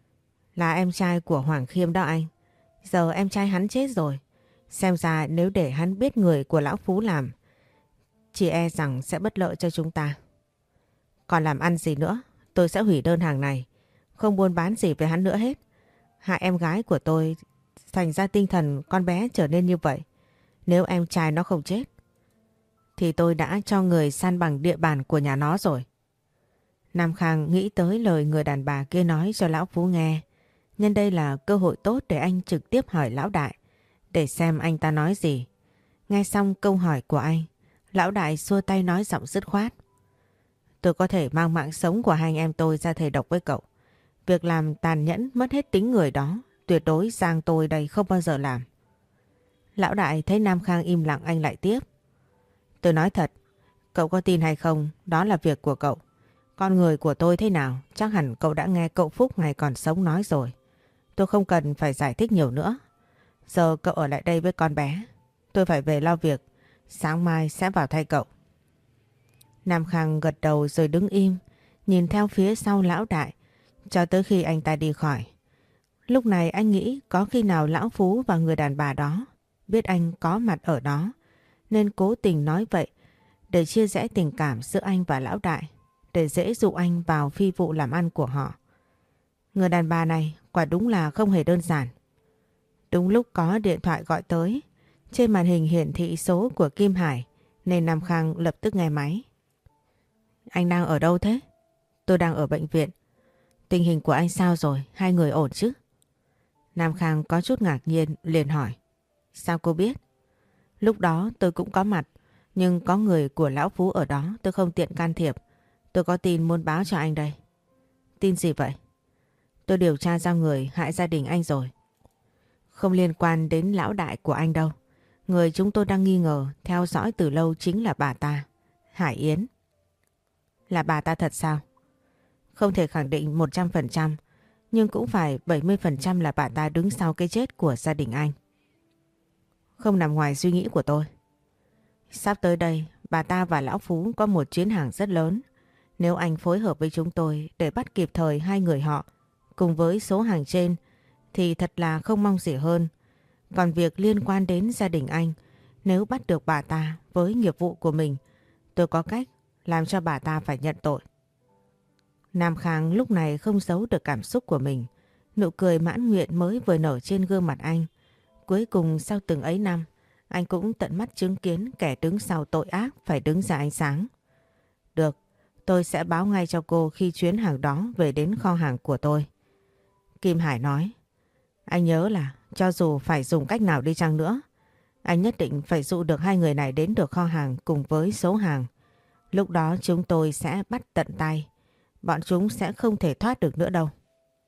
Là em trai của Hoàng Khiêm đó anh. Giờ em trai hắn chết rồi. Xem ra nếu để hắn biết người của Lão Phú làm, chỉ e rằng sẽ bất lợi cho chúng ta. Còn làm ăn gì nữa, tôi sẽ hủy đơn hàng này. Không buôn bán gì với hắn nữa hết. Hại em gái của tôi, thành ra tinh thần con bé trở nên như vậy. Nếu em trai nó không chết, thì tôi đã cho người san bằng địa bàn của nhà nó rồi. Nam Khang nghĩ tới lời người đàn bà kia nói cho Lão Phú nghe. Nhân đây là cơ hội tốt để anh trực tiếp hỏi Lão Đại, để xem anh ta nói gì. Nghe xong câu hỏi của anh, Lão Đại xua tay nói giọng dứt khoát. Tôi có thể mang mạng sống của hai anh em tôi ra thề độc với cậu. Việc làm tàn nhẫn mất hết tính người đó, tuyệt đối Giang tôi đây không bao giờ làm. Lão Đại thấy Nam Khang im lặng, anh lại tiếp. Tôi nói thật, cậu có tin hay không, đó là việc của cậu. Con người của tôi thế nào, chắc hẳn cậu đã nghe cậu Phúc ngày còn sống nói rồi. Tôi không cần phải giải thích nhiều nữa. Giờ cậu ở lại đây với con bé. Tôi phải về lo việc, sáng mai sẽ vào thay cậu. Nam Khang gật đầu rồi đứng im, nhìn theo phía sau Lão Đại, cho tới khi anh ta đi khỏi. Lúc này anh nghĩ có khi nào Lão Phú và người đàn bà đó biết anh có mặt ở đó, nên cố tình nói vậy để chia rẽ tình cảm giữa anh và Lão Đại, để dễ dụ anh vào phi vụ làm ăn của họ. Người đàn bà này quả đúng là không hề đơn giản. Đúng lúc có điện thoại gọi tới, trên màn hình hiển thị số của Kim Hải, nên Nam Khang lập tức nghe máy. Anh đang ở đâu thế? Tôi đang ở bệnh viện. Tình hình của anh sao rồi? Hai người ổn chứ? Nam Khang có chút ngạc nhiên liền hỏi. Sao cô biết? Lúc đó tôi cũng có mặt, nhưng có người của Lão Phú ở đó, tôi không tiện can thiệp. Tôi có tin muốn báo cho anh đây. Tin gì vậy? Tôi điều tra ra người hại gia đình anh rồi. Không liên quan đến Lão Đại của anh đâu. Người chúng tôi đang nghi ngờ, theo dõi từ lâu chính là bà ta, Hải Yến. Là bà ta thật sao? Không thể khẳng định một trăm phần trăm, nhưng cũng phải bảy mươi phần trăm là bà ta đứng sau cái chết của gia đình anh. Không nằm ngoài suy nghĩ của tôi. Sắp tới đây, bà ta và Lão Phú có một chuyến hàng rất lớn. Nếu anh phối hợp với chúng tôi để bắt kịp thời hai người họ cùng với số hàng trên, thì thật là không mong gì hơn. Còn việc liên quan đến gia đình anh, nếu bắt được bà ta với nghiệp vụ của mình, Tôi có cách làm cho bà ta phải nhận tội. Nam Khang lúc này không giấu được cảm xúc của mình. Nụ cười mãn nguyện mới vừa nở trên gương mặt anh. Cuối cùng sau từng ấy năm, anh cũng tận mắt chứng kiến kẻ đứng sau tội ác phải đứng ra ánh sáng. Được, tôi sẽ báo ngay cho cô khi chuyến hàng đó về đến kho hàng của tôi. Kim Hải nói, anh nhớ là cho dù phải dùng cách nào đi chăng nữa, anh nhất định phải dụ được hai người này đến được kho hàng cùng với số hàng. Lúc đó chúng tôi sẽ bắt tận tay. Bọn chúng sẽ không thể thoát được nữa đâu.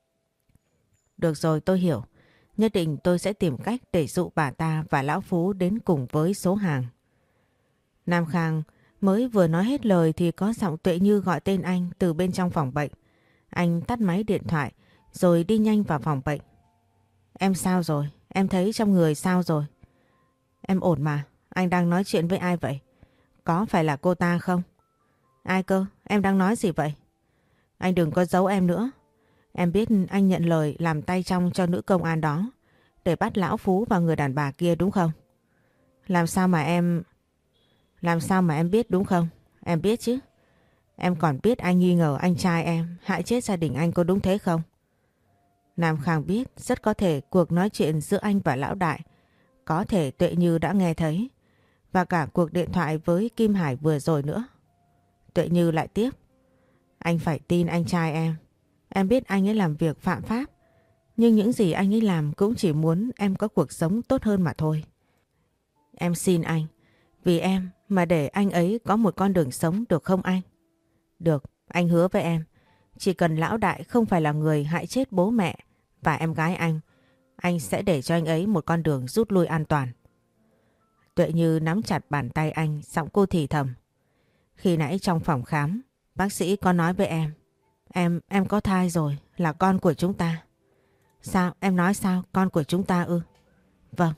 Được rồi, tôi hiểu. Nhất định tôi sẽ tìm cách để dụ bà ta và Lão Phú đến cùng với số hàng. Nam Khang mới vừa nói hết lời thì có giọng Tuệ Như gọi tên anh từ bên trong phòng bệnh. Anh tắt máy điện thoại rồi đi nhanh vào phòng bệnh. Em sao rồi? Em thấy trong người sao rồi? Em ổn mà. Anh đang nói chuyện với ai vậy? Có phải là cô ta không? Ai cơ? Em đang nói gì vậy? Anh đừng có giấu em nữa. Em biết anh nhận lời làm tay trong cho nữ công an đó để bắt Lão Phú và người đàn bà kia đúng không? Làm sao mà em... Làm sao mà em biết đúng không? Em biết chứ. Em còn biết anh nghi ngờ anh trai em hại chết gia đình anh có đúng thế không? Nam Khang biết rất có thể cuộc nói chuyện giữa anh và Lão Đại có thể Tuệ Như đã nghe thấy, và cả cuộc điện thoại với Kim Hải vừa rồi nữa. Tuệ Như lại tiếp. Anh phải tin anh trai em. Em biết anh ấy làm việc phạm pháp, nhưng những gì anh ấy làm cũng chỉ muốn em có cuộc sống tốt hơn mà thôi. Em xin anh, vì em mà để anh ấy có một con đường sống được không anh? Được, anh hứa với em. Chỉ cần Lão Đại không phải là người hại chết bố mẹ và em gái anh, anh sẽ để cho anh ấy một con đường rút lui an toàn. Tuệ Như nắm chặt bàn tay anh, giọng cô thì thầm. Khi nãy trong phòng khám, bác sĩ có nói với em, em, em có thai rồi, là con của chúng ta. Sao? Em nói sao? Con của chúng ta ư? Vâng.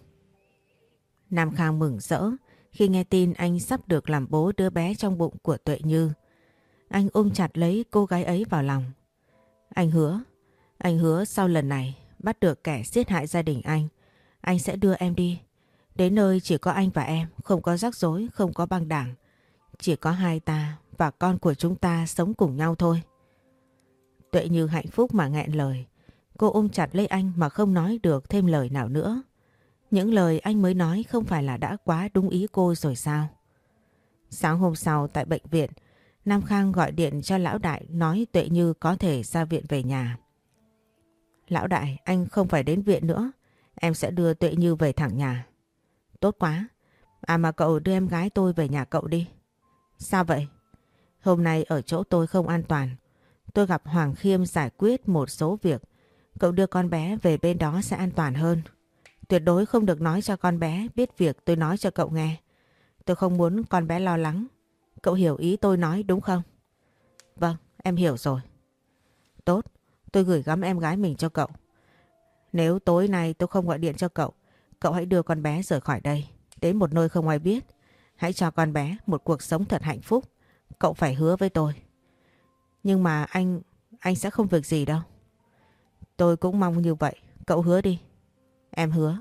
Nam Khang mừng rỡ khi nghe tin anh sắp được làm bố đứa bé trong bụng của Tuệ Như. Anh ôm chặt lấy cô gái ấy vào lòng. Anh hứa, anh hứa sau lần này bắt được kẻ giết hại gia đình anh, anh sẽ đưa em đi. Đến nơi chỉ có anh và em, không có rắc rối, không có băng đảng. Chỉ có hai ta và con của chúng ta sống cùng nhau thôi. Tuệ Như hạnh phúc mà nghẹn lời. Cô ôm chặt lấy anh mà không nói được thêm lời nào nữa. Những lời anh mới nói không phải là đã quá đúng ý cô rồi sao? Sáng hôm sau tại bệnh viện, Nam Khang gọi điện cho Lão Đại nói Tuệ Như có thể ra viện về nhà. Lão Đại, anh không phải đến viện nữa. Em sẽ đưa Tuệ Như về thẳng nhà. Tốt quá. À mà cậu đưa em gái tôi về nhà cậu đi. Sao vậy? Hôm nay ở chỗ tôi không an toàn. Tôi gặp Hoàng Khiêm giải quyết một số việc. Cậu đưa con bé về bên đó sẽ an toàn hơn. Tuyệt đối không được nói cho con bé biết việc tôi nói cho cậu nghe. Tôi không muốn con bé lo lắng. Cậu hiểu ý tôi nói đúng không? Vâng, em hiểu rồi. Tốt, tôi gửi gắm em gái mình cho cậu. Nếu tối nay tôi không gọi điện cho cậu, cậu hãy đưa con bé rời khỏi đây, đến một nơi không ai biết. Hãy cho con bé một cuộc sống thật hạnh phúc. Cậu phải hứa với tôi. Nhưng mà anh, anh sẽ không việc gì đâu. Tôi cũng mong như vậy, cậu hứa đi. Em hứa.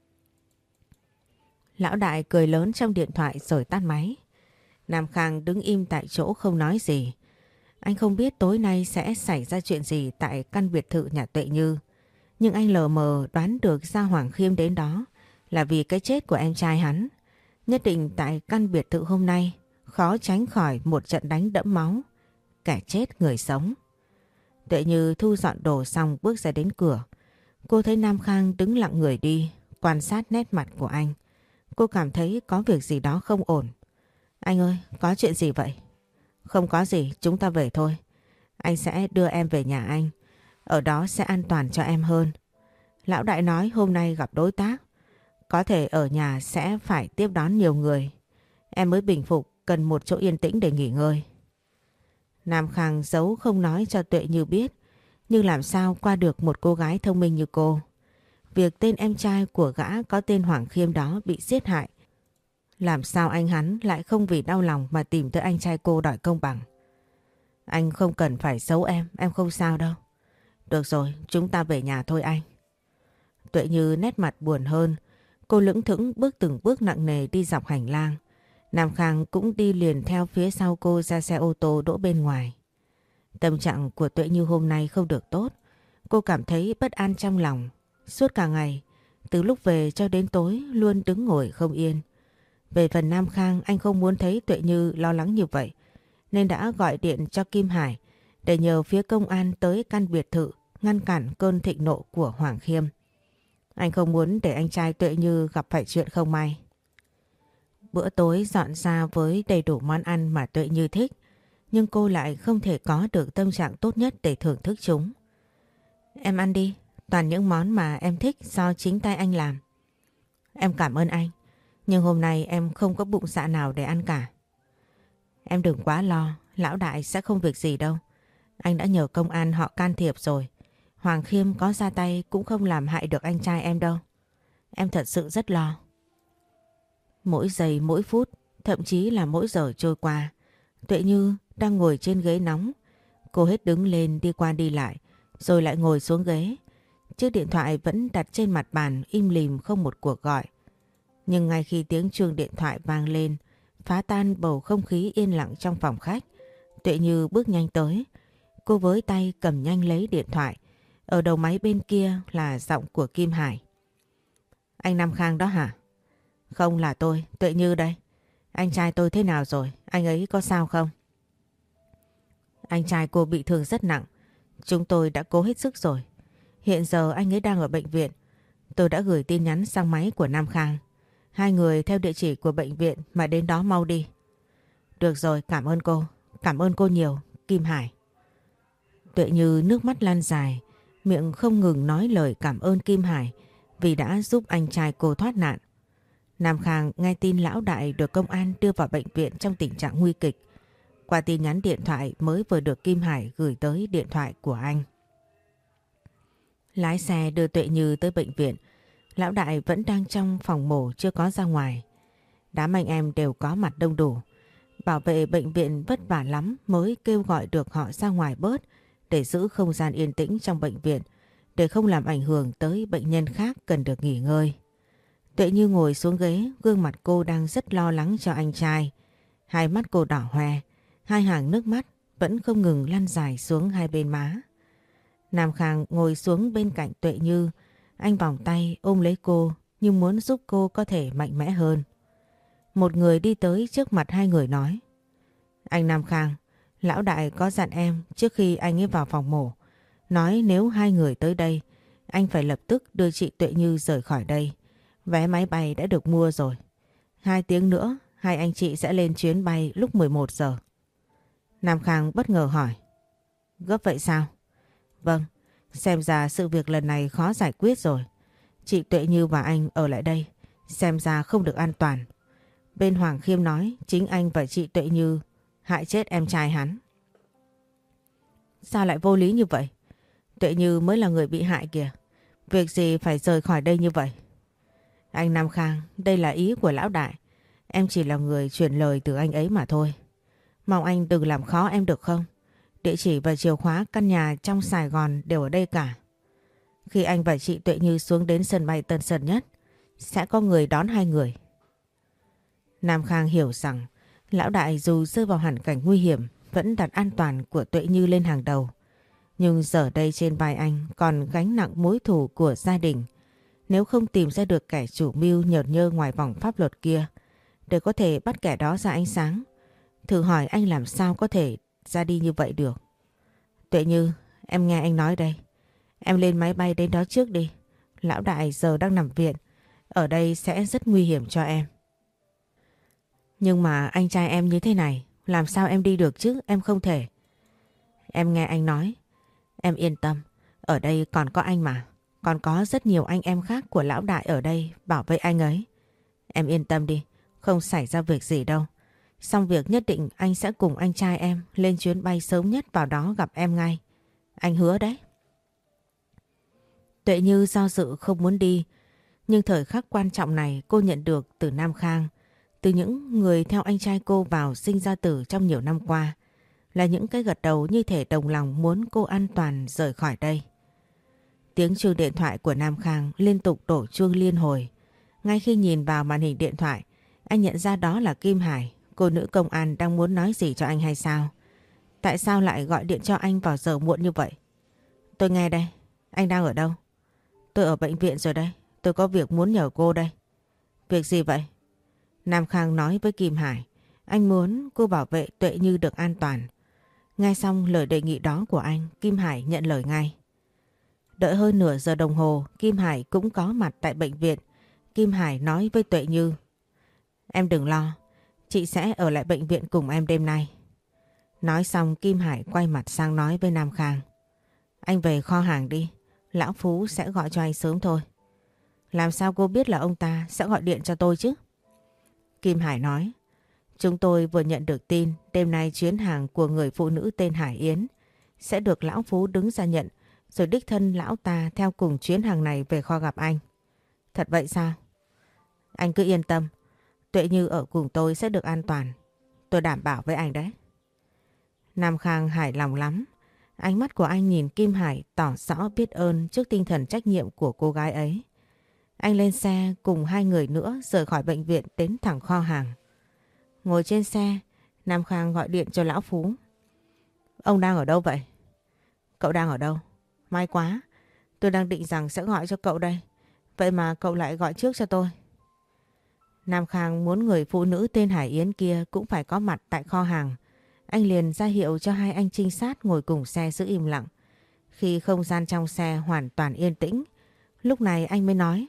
Lão Đại cười lớn trong điện thoại rồi tắt máy. Nam Khang đứng im tại chỗ không nói gì. Anh không biết tối nay sẽ xảy ra chuyện gì tại căn biệt thự nhà Tuệ Như. Nhưng anh lờ mờ đoán được ra Hoàng Khiêm đến đó là vì cái chết của em trai hắn. Nhất định tại căn biệt thự hôm nay khó tránh khỏi một trận đánh đẫm máu. Kẻ chết người sống. Tuệ Như thu dọn đồ xong bước ra đến cửa. Cô thấy Nam Khang đứng lặng người đi, quan sát nét mặt của anh. Cô cảm thấy có việc gì đó không ổn. Anh ơi, có chuyện gì vậy? Không có gì, chúng ta về thôi. Anh sẽ đưa em về nhà anh. Ở đó sẽ an toàn cho em hơn. Lão Đại nói hôm nay gặp đối tác. Có thể ở nhà sẽ phải tiếp đón nhiều người. Em mới bình phục, cần một chỗ yên tĩnh để nghỉ ngơi. Nam Khang giấu không nói cho Tuệ Như biết. Nhưng làm sao qua được một cô gái thông minh như cô. Việc tên em trai của gã có tên Hoàng Khiêm đó bị giết hại. Làm sao anh hắn lại không vì đau lòng mà tìm tới anh trai cô đòi công bằng. Anh không cần phải giấu em, em không sao đâu. Được rồi, chúng ta về nhà thôi anh. Tuệ Như nét mặt buồn hơn. Cô lững thững bước từng bước nặng nề đi dọc hành lang. Nam Khang cũng đi liền theo phía sau cô ra xe ô tô đỗ bên ngoài. Tâm trạng của Tuệ Như hôm nay không được tốt. Cô cảm thấy bất an trong lòng. Suốt cả ngày, từ lúc về cho đến tối luôn đứng ngồi không yên. Về phần Nam Khang, anh không muốn thấy Tuệ Như lo lắng như vậy, nên đã gọi điện cho Kim Hải để nhờ phía công an tới căn biệt thự ngăn cản cơn thịnh nộ của Hoàng Khiêm. Anh không muốn để anh trai Tuệ Như gặp phải chuyện không may. Bữa tối dọn ra với đầy đủ món ăn mà Tuệ Như thích, nhưng cô lại không thể có được tâm trạng tốt nhất để thưởng thức chúng. Em ăn đi, toàn những món mà em thích do chính tay anh làm. Em cảm ơn anh, nhưng hôm nay em không có bụng dạ nào để ăn cả. Em đừng quá lo, lão đại sẽ không việc gì đâu. Anh đã nhờ công an họ can thiệp rồi. Hoàng Khiêm có ra tay cũng không làm hại được anh trai em đâu. Em thật sự rất lo. Mỗi giây mỗi phút, thậm chí là mỗi giờ trôi qua, Tuệ Như đang ngồi trên ghế nóng. Cô hết đứng lên đi qua đi lại, rồi lại ngồi xuống ghế. Chiếc điện thoại vẫn đặt trên mặt bàn im lìm không một cuộc gọi. Nhưng ngay khi tiếng chuông điện thoại vang lên, phá tan bầu không khí yên lặng trong phòng khách, Tuệ Như bước nhanh tới. Cô với tay cầm nhanh lấy điện thoại. Ở đầu máy bên kia là giọng của Kim Hải. Anh Nam Khang đó hả? Không, là tôi, Tuệ Như đây. Anh trai tôi thế nào rồi? Anh ấy có sao không? Anh trai cô bị thương rất nặng. Chúng tôi đã cố hết sức rồi. Hiện giờ anh ấy đang ở bệnh viện. Tôi đã gửi tin nhắn sang máy của Nam Khang. Hai người theo địa chỉ của bệnh viện mà đến đó mau đi. Được rồi, cảm ơn cô. Cảm ơn cô nhiều, Kim Hải. Tuệ Như nước mắt lan dài, miệng không ngừng nói lời cảm ơn Kim Hải vì đã giúp anh trai cô thoát nạn. Nam Khang nghe tin lão đại được công an đưa vào bệnh viện trong tình trạng nguy kịch. Qua tin nhắn điện thoại mới vừa được Kim Hải gửi tới điện thoại của anh. Lái xe đưa Tuệ Như tới bệnh viện. Lão đại vẫn đang trong phòng mổ chưa có ra ngoài. Đám anh em đều có mặt đông đủ. Bảo vệ bệnh viện vất vả lắm mới kêu gọi được họ ra ngoài bớt để giữ không gian yên tĩnh trong bệnh viện, để không làm ảnh hưởng tới bệnh nhân khác cần được nghỉ ngơi. Tuệ Như ngồi xuống ghế, gương mặt cô đang rất lo lắng cho anh trai. Hai mắt cô đỏ hoe, hai hàng nước mắt vẫn không ngừng lăn dài xuống hai bên má. Nam Khang ngồi xuống bên cạnh Tuệ Như, anh vòng tay ôm lấy cô như muốn giúp cô có thể mạnh mẽ hơn. Một người đi tới trước mặt hai người nói: Anh Nam Khang, lão đại có dặn em trước khi anh ấy vào phòng mổ, nói nếu hai người tới đây, anh phải lập tức đưa chị Tuệ Như rời khỏi đây. Vé máy bay đã được mua rồi. Hai tiếng nữa, hai anh chị sẽ lên chuyến bay lúc mười một giờ. Nam Khang bất ngờ hỏi: Gấp vậy sao? Vâng, xem ra sự việc lần này khó giải quyết rồi. Chị Tuệ Như và anh ở lại đây, xem ra không được an toàn. Bên Hoàng Khiêm nói chính anh và chị Tuệ Như hại chết em trai hắn. Sao lại vô lý như vậy? Tuệ Như mới là người bị hại kìa. Việc gì phải rời khỏi đây như vậy? Anh Nam Khang, đây là ý của lão đại. Em chỉ là người truyền lời từ anh ấy mà thôi. Mong anh đừng làm khó em được không? Địa chỉ và chìa khóa căn nhà trong Sài Gòn đều ở đây cả. Khi anh và chị Tuệ Như xuống đến sân bay Tân Sơn Nhất, sẽ có người đón hai người. Nam Khang hiểu rằng lão đại dù rơi vào hoàn cảnh nguy hiểm vẫn đặt an toàn của Tuệ Như lên hàng đầu. Nhưng giờ đây trên vai anh còn gánh nặng mối thù của gia đình. Nếu không tìm ra được kẻ chủ mưu nhởn nhơ ngoài vòng pháp luật kia để có thể bắt kẻ đó ra ánh sáng, thử hỏi anh làm sao có thể ra đi như vậy được. Tuệ Như, em nghe anh nói đây. Em lên máy bay đến đó trước đi. Lão đại giờ đang nằm viện. Ở đây sẽ rất nguy hiểm cho em. Nhưng mà anh trai em như thế này, làm sao em đi được chứ? Em không thể. Em nghe anh nói. Em yên tâm, ở đây còn có anh mà. Còn có rất nhiều anh em khác của lão đại ở đây bảo vệ anh ấy. Em yên tâm đi, không xảy ra việc gì đâu. Xong việc nhất định anh sẽ cùng anh trai em lên chuyến bay sớm nhất vào đó gặp em ngay. Anh hứa đấy. Tuệ Như do dự không muốn đi, nhưng thời khắc quan trọng này cô nhận được từ Nam Khang, từ những người theo anh trai cô vào sinh ra tử trong nhiều năm qua, là những cái gật đầu như thể đồng lòng muốn cô an toàn rời khỏi đây. Tiếng chuông điện thoại của Nam Khang liên tục đổ chuông liên hồi. Ngay khi nhìn vào màn hình điện thoại, Anh nhận ra đó là Kim Hải, cô nữ công an đang muốn nói gì cho anh hay sao? Tại sao lại gọi điện cho anh vào giờ muộn như vậy? Tôi nghe đây, anh đang ở đâu? Tôi ở bệnh viện rồi đây, tôi có việc muốn nhờ cô đây. Việc gì vậy? Nam Khang nói với Kim Hải, anh muốn cô bảo vệ Tuệ Như được an toàn. Nghe xong lời đề nghị đó của anh, Kim Hải nhận lời ngay. Đợi hơn nửa giờ đồng hồ, Kim Hải cũng có mặt tại bệnh viện. Kim Hải nói với Tuệ Như, em đừng lo, chị sẽ ở lại bệnh viện cùng em đêm nay. Nói xong Kim Hải quay mặt sang nói với Nam Khang, anh về kho hàng đi, Lão Phú sẽ gọi cho anh sớm thôi. Làm sao cô biết là ông ta sẽ gọi điện cho tôi chứ? Kim Hải nói, chúng tôi vừa nhận được tin đêm nay chuyến hàng của người phụ nữ tên Hải Yến sẽ được Lão Phú đứng ra nhận, rồi đích thân lão ta theo cùng chuyến hàng này về kho gặp anh. Thật vậy sao? Anh cứ yên tâm, Tuệ Như ở cùng tôi sẽ được an toàn. Tôi đảm bảo với anh đấy. Nam Khang hài lòng lắm. Ánh mắt của anh nhìn Kim Hải tỏ rõ biết ơn trước tinh thần trách nhiệm của cô gái ấy. Anh lên xe cùng hai người nữa rời khỏi bệnh viện đến thẳng kho hàng. Ngồi trên xe, Nam Khang gọi điện cho Lão Phú. Ông đang ở đâu vậy? Cậu đang ở đâu? May quá, tôi đang định rằng sẽ gọi cho cậu đây. Vậy mà cậu lại gọi trước cho tôi. Nam Khang muốn người phụ nữ tên Hải Yến kia cũng phải có mặt tại kho hàng. Anh liền ra hiệu cho hai anh trinh sát ngồi cùng xe giữ im lặng. Khi không gian trong xe hoàn toàn yên tĩnh, lúc này anh mới nói.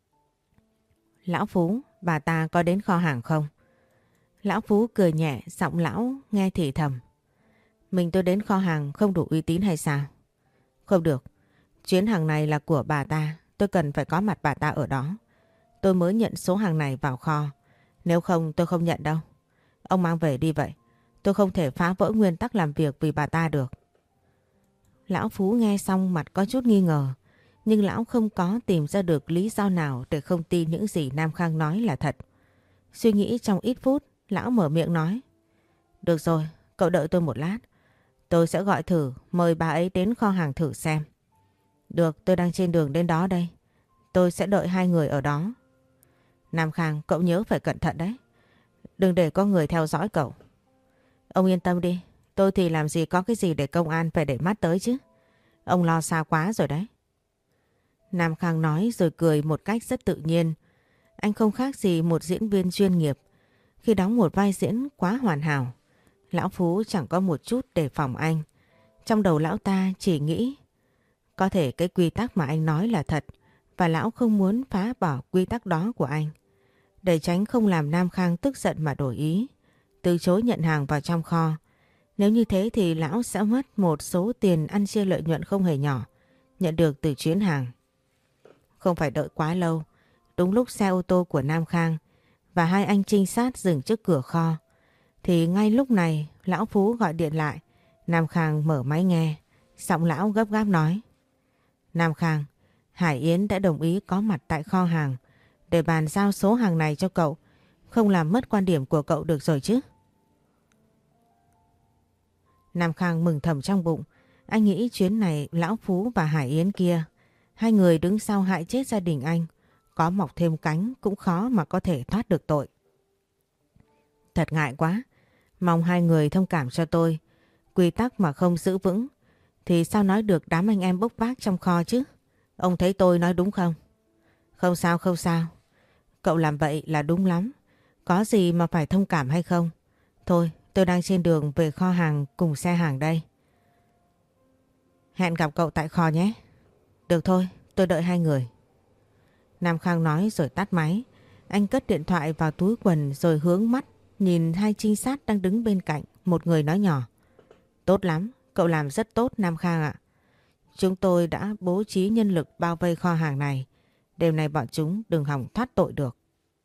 Lão Phú, bà ta có đến kho hàng không? Lão Phú cười nhẹ, giọng lão nghe thì thầm. Mình tôi đến kho hàng không đủ uy tín hay sao? Không được, chuyến hàng này là của bà ta, tôi cần phải có mặt bà ta ở đó. Tôi mới nhận số hàng này vào kho, nếu không tôi không nhận đâu. Ông mang về đi vậy, tôi không thể phá vỡ nguyên tắc làm việc vì bà ta được. Lão Phú nghe xong mặt có chút nghi ngờ, nhưng lão không có tìm ra được lý do nào để không tin những gì Nam Khang nói là thật. Suy nghĩ trong ít phút, lão mở miệng nói. Được rồi, cậu đợi tôi một lát. Tôi sẽ gọi thử, mời bà ấy đến kho hàng thử xem. Được, tôi đang trên đường đến đó đây. Tôi sẽ đợi hai người ở đó. Nam Khang, cậu nhớ phải cẩn thận đấy. Đừng để có người theo dõi cậu. Ông yên tâm đi, tôi thì làm gì có cái gì để công an phải để mắt tới chứ. Ông lo xa quá rồi đấy. Nam Khang nói rồi cười một cách rất tự nhiên. Anh không khác gì một diễn viên chuyên nghiệp. Khi đóng một vai diễn quá hoàn hảo, Lão Phú chẳng có một chút đề phòng anh. Trong đầu lão ta chỉ nghĩ có thể cái quy tắc mà anh nói là thật và lão không muốn phá bỏ quy tắc đó của anh. Để tránh không làm Nam Khang tức giận mà đổi ý, từ chối nhận hàng vào trong kho. Nếu như thế thì lão sẽ mất một số tiền ăn chia lợi nhuận không hề nhỏ nhận được từ chuyến hàng. Không phải đợi quá lâu, đúng lúc xe ô tô của Nam Khang và hai anh trinh sát dừng trước cửa kho, thì ngay lúc này Lão Phú gọi điện lại. Nam Khang mở máy nghe, giọng lão gấp gáp nói. Nam Khang, Hải Yến đã đồng ý có mặt tại kho hàng để bàn giao số hàng này cho cậu, không làm mất quan điểm của cậu được rồi chứ. Nam Khang mừng thầm trong bụng, anh nghĩ chuyến này Lão Phú và Hải Yến kia, hai người đứng sau hại chết gia đình anh, có mọc thêm cánh cũng khó mà có thể thoát được tội. Thật ngại quá, mong hai người thông cảm cho tôi. Quy tắc mà không giữ vững thì sao nói được đám anh em bốc vác trong kho chứ? Ông thấy tôi nói đúng không? Không sao không sao, cậu làm vậy là đúng lắm. Có gì mà phải thông cảm hay không? Thôi, tôi đang trên đường về kho hàng cùng xe hàng đây. Hẹn gặp cậu tại kho nhé. Được thôi, tôi đợi hai người. Nam Khang nói rồi tắt máy. Anh cất điện thoại vào túi quần rồi hướng mắt nhìn hai trinh sát đang đứng bên cạnh. Một người nói nhỏ. Tốt lắm, cậu làm rất tốt Nam Khang ạ. Chúng tôi đã bố trí nhân lực bao vây kho hàng này. Đêm nay bọn chúng đừng hòng thoát tội được.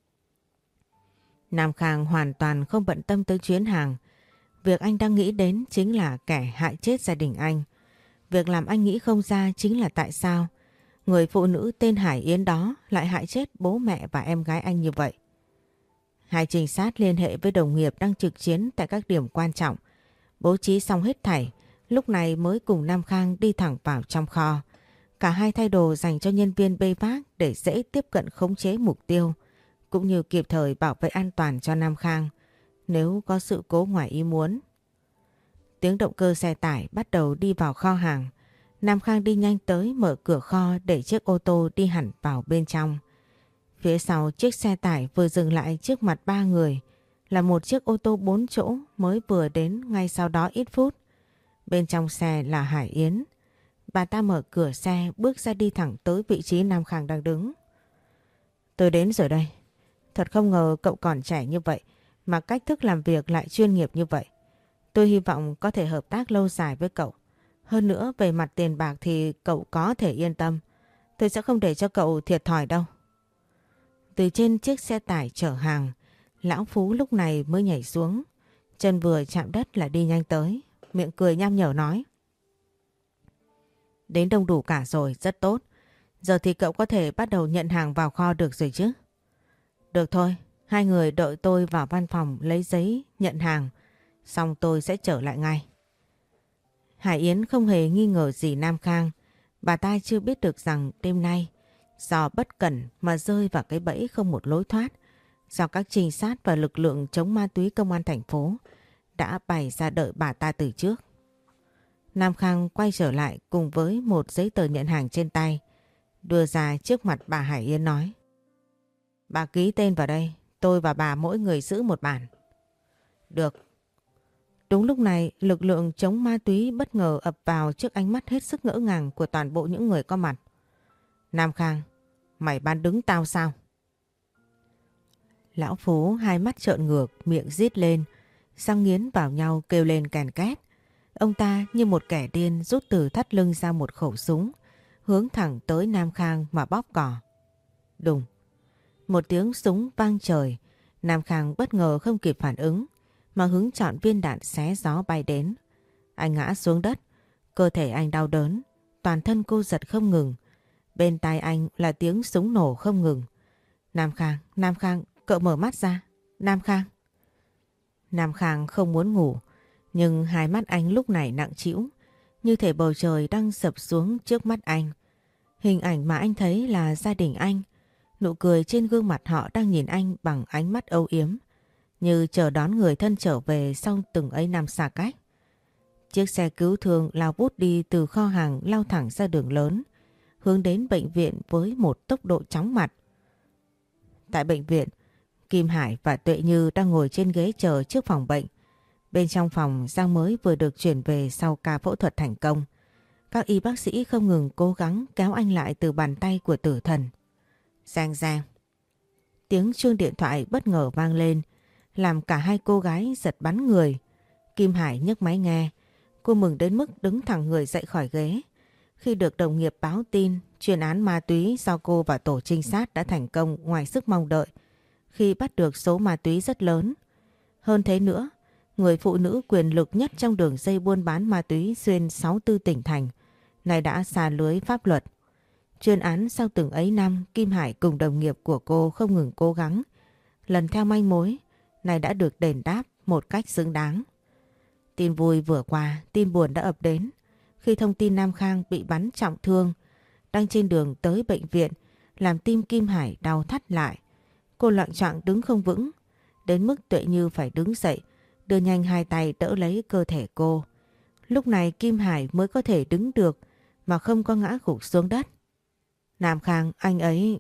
Nam Khang hoàn toàn không bận tâm tới chuyến hàng. Việc anh đang nghĩ đến chính là kẻ hại chết gia đình anh. Việc làm anh nghĩ không ra chính là tại sao người phụ nữ tên Hải Yến đó lại hại chết bố mẹ và em gái anh như vậy. Hai trinh sát liên hệ với đồng nghiệp đang trực chiến tại các điểm quan trọng, bố trí xong hết thảy, lúc này mới cùng Nam Khang đi thẳng vào trong kho. Cả hai thay đồ dành cho nhân viên bê vác để dễ tiếp cận khống chế mục tiêu, cũng như kịp thời bảo vệ an toàn cho Nam Khang nếu có sự cố ngoài ý muốn. Tiếng động cơ xe tải bắt đầu đi vào kho hàng. Nam Khang đi nhanh tới mở cửa kho để chiếc ô tô đi hẳn vào bên trong. Phía sau chiếc xe tải vừa dừng lại trước mặt ba người là một chiếc ô tô bốn chỗ mới vừa đến ngay sau đó ít phút. Bên trong xe là Hải Yến. Bà ta mở cửa xe bước ra đi thẳng tới vị trí Nam Khang đang đứng. Tôi đến rồi đây. Thật không ngờ cậu còn trẻ như vậy mà cách thức làm việc lại chuyên nghiệp như vậy. Tôi hy vọng có thể hợp tác lâu dài với cậu. Hơn nữa về mặt tiền bạc thì cậu có thể yên tâm. Tôi sẽ không để cho cậu thiệt thòi đâu. Từ trên chiếc xe tải chở hàng, Lão Phú lúc này mới nhảy xuống. Chân vừa chạm đất là đi nhanh tới. Miệng cười nham nhở nói. Đến đông đủ cả rồi, rất tốt. Giờ thì cậu có thể bắt đầu nhận hàng vào kho được rồi chứ? Được thôi, hai người đợi tôi vào văn phòng lấy giấy nhận hàng. Xong tôi sẽ trở lại ngay. Hải Yến không hề nghi ngờ gì Nam Khang. Bà ta chưa biết được rằng đêm nay do bất cẩn mà rơi vào cái bẫy không một lối thoát. Do các trinh sát và lực lượng chống ma túy công an thành phố đã bày ra đợi bà ta từ trước. Nam Khang quay trở lại cùng với một giấy tờ nhận hàng trên tay. Đưa ra trước mặt bà Hải Yến nói. Bà ký tên vào đây. Tôi và bà mỗi người giữ một bản. Được. Đúng lúc này lực lượng chống ma túy bất ngờ ập vào trước ánh mắt hết sức ngỡ ngàng của toàn bộ những người có mặt. Nam Khang, mày bán đứng tao sao? Lão Phú hai mắt trợn ngược, miệng rít lên, răng nghiến vào nhau kêu lên kèn két. Ông ta như một kẻ điên rút từ thắt lưng ra một khẩu súng, hướng thẳng tới Nam Khang mà bóp cò. Đùng, một tiếng súng vang trời, Nam Khang bất ngờ không kịp phản ứng, mà hứng chọn viên đạn xé gió bay đến. Anh ngã xuống đất, cơ thể anh đau đớn, toàn thân cô giật không ngừng. Bên tai anh là tiếng súng nổ không ngừng. Nam Khang, Nam Khang, cậu mở mắt ra. Nam Khang. Nam Khang không muốn ngủ, nhưng hai mắt anh lúc này nặng trĩu, như thể bầu trời đang sập xuống trước mắt anh. Hình ảnh mà anh thấy là gia đình anh, nụ cười trên gương mặt họ đang nhìn anh bằng ánh mắt âu yếm, như chờ đón người thân trở về sau từng ấy năm xa cách. Chiếc xe cứu thương lao vút đi từ kho hàng lao thẳng ra đường lớn, hướng đến bệnh viện với một tốc độ chóng mặt. Tại bệnh viện, Kim Hải và Tuệ Như đang ngồi trên ghế chờ trước phòng bệnh. Bên trong phòng, Giang mới vừa được chuyển về sau ca phẫu thuật thành công. Các y bác sĩ không ngừng cố gắng kéo anh lại từ bàn tay của tử thần. Giang Giang. Tiếng chuông điện thoại bất ngờ vang lên, làm cả hai cô gái giật bắn người. Kim Hải nhấc máy nghe, cô mừng đến mức đứng thẳng người dậy khỏi ghế. Khi được đồng nghiệp báo tin, chuyên án ma túy do cô và tổ trinh sát đã thành công ngoài sức mong đợi, khi bắt được số ma túy rất lớn. Hơn thế nữa, người phụ nữ quyền lực nhất trong đường dây buôn bán ma túy xuyên sáu mươi tư tỉnh thành này đã xa lưới pháp luật. Chuyên án sau từng ấy năm, Kim Hải cùng đồng nghiệp của cô không ngừng cố gắng lần theo manh mối này đã được đền đáp một cách xứng đáng. Tin vui vừa qua, tin buồn đã ập đến khi thông tin Nam Khang bị bắn trọng thương, đang trên đường tới bệnh viện, làm tim Kim Hải đau thắt lại. Cô loạng choạng đứng không vững, đến mức Tuệ Như phải đứng dậy, đưa nhanh hai tay đỡ lấy cơ thể cô. Lúc này Kim Hải mới có thể đứng được mà không có ngã gục xuống đất. Nam Khang, anh ấy...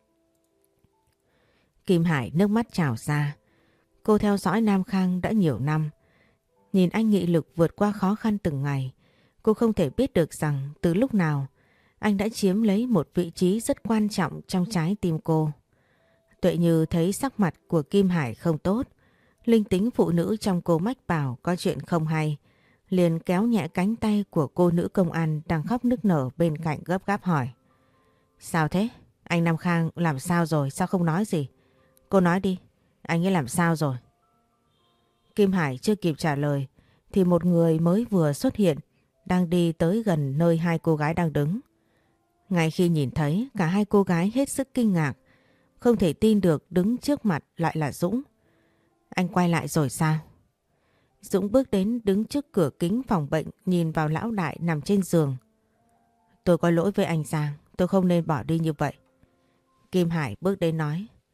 Kim Hải nước mắt trào ra. Cô theo dõi Nam Khang đã nhiều năm. Nhìn anh nghị lực vượt qua khó khăn từng ngày, cô không thể biết được rằng từ lúc nào anh đã chiếm lấy một vị trí rất quan trọng trong trái tim cô. Tuệ Như thấy sắc mặt của Kim Hải không tốt, linh tính phụ nữ trong cô mách bảo có chuyện không hay, liền kéo nhẹ cánh tay của cô nữ công an đang khóc nức nở bên cạnh gấp gáp hỏi. Sao thế? Anh Nam Khang làm sao rồi? Sao không nói gì? Cô nói đi, anh ấy làm sao rồi? Kim Hải chưa kịp trả lời thì một người mới vừa xuất hiện, đang đi tới gần nơi hai cô gái đang đứng. Ngay khi nhìn thấy, cả hai cô gái hết sức kinh ngạc, không thể tin được đứng trước mặt lại là Dũng. Anh quay lại rồi sao? Dũng bước đến đứng trước cửa kính phòng bệnh, nhìn vào lão đại nằm trên giường. Tôi có lỗi với anh Giang, tôi không nên bỏ đi như vậy. Kim Hải bước đến nói.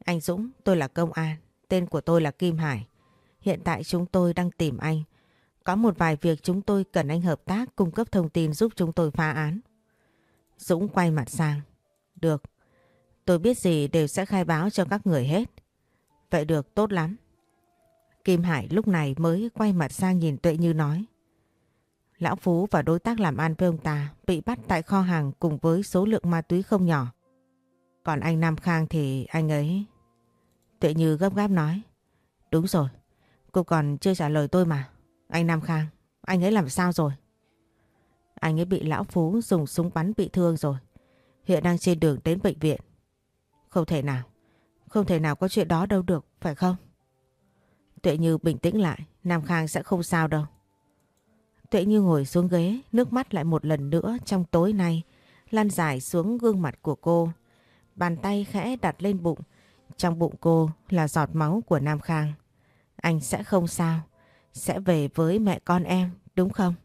Anh Dũng, tôi là công an, tên của tôi là Kim Hải. Hiện tại chúng tôi đang tìm anh. Có một vài việc chúng tôi cần anh hợp tác cung cấp thông tin giúp chúng tôi phá án. Dũng quay mặt sang. Được, tôi biết gì đều sẽ khai báo cho các người hết. Vậy được, tốt lắm. Kim Hải lúc này mới quay mặt sang nhìn Tuệ Như nói. Lão Phú và đối tác làm ăn với ông ta bị bắt tại kho hàng cùng với số lượng ma túy không nhỏ. Còn anh Nam Khang thì anh ấy... Tuệ Như gấp gáp nói. Đúng rồi, cô còn chưa trả lời tôi mà. Anh Nam Khang, anh ấy làm sao rồi? Anh ấy bị Lão Phú dùng súng bắn bị thương rồi. Hiện đang trên đường đến bệnh viện. Không thể nào, không thể nào có chuyện đó đâu được, phải không? Tuệ Như bình tĩnh lại, Nam Khang sẽ không sao đâu. Tuệ Như ngồi xuống ghế, nước mắt lại một lần nữa trong tối nay lan dài xuống gương mặt của cô. Bàn tay khẽ đặt lên bụng, trong bụng cô là giọt máu của Nam Khang. Anh sẽ không sao, sẽ về với mẹ con em, đúng không?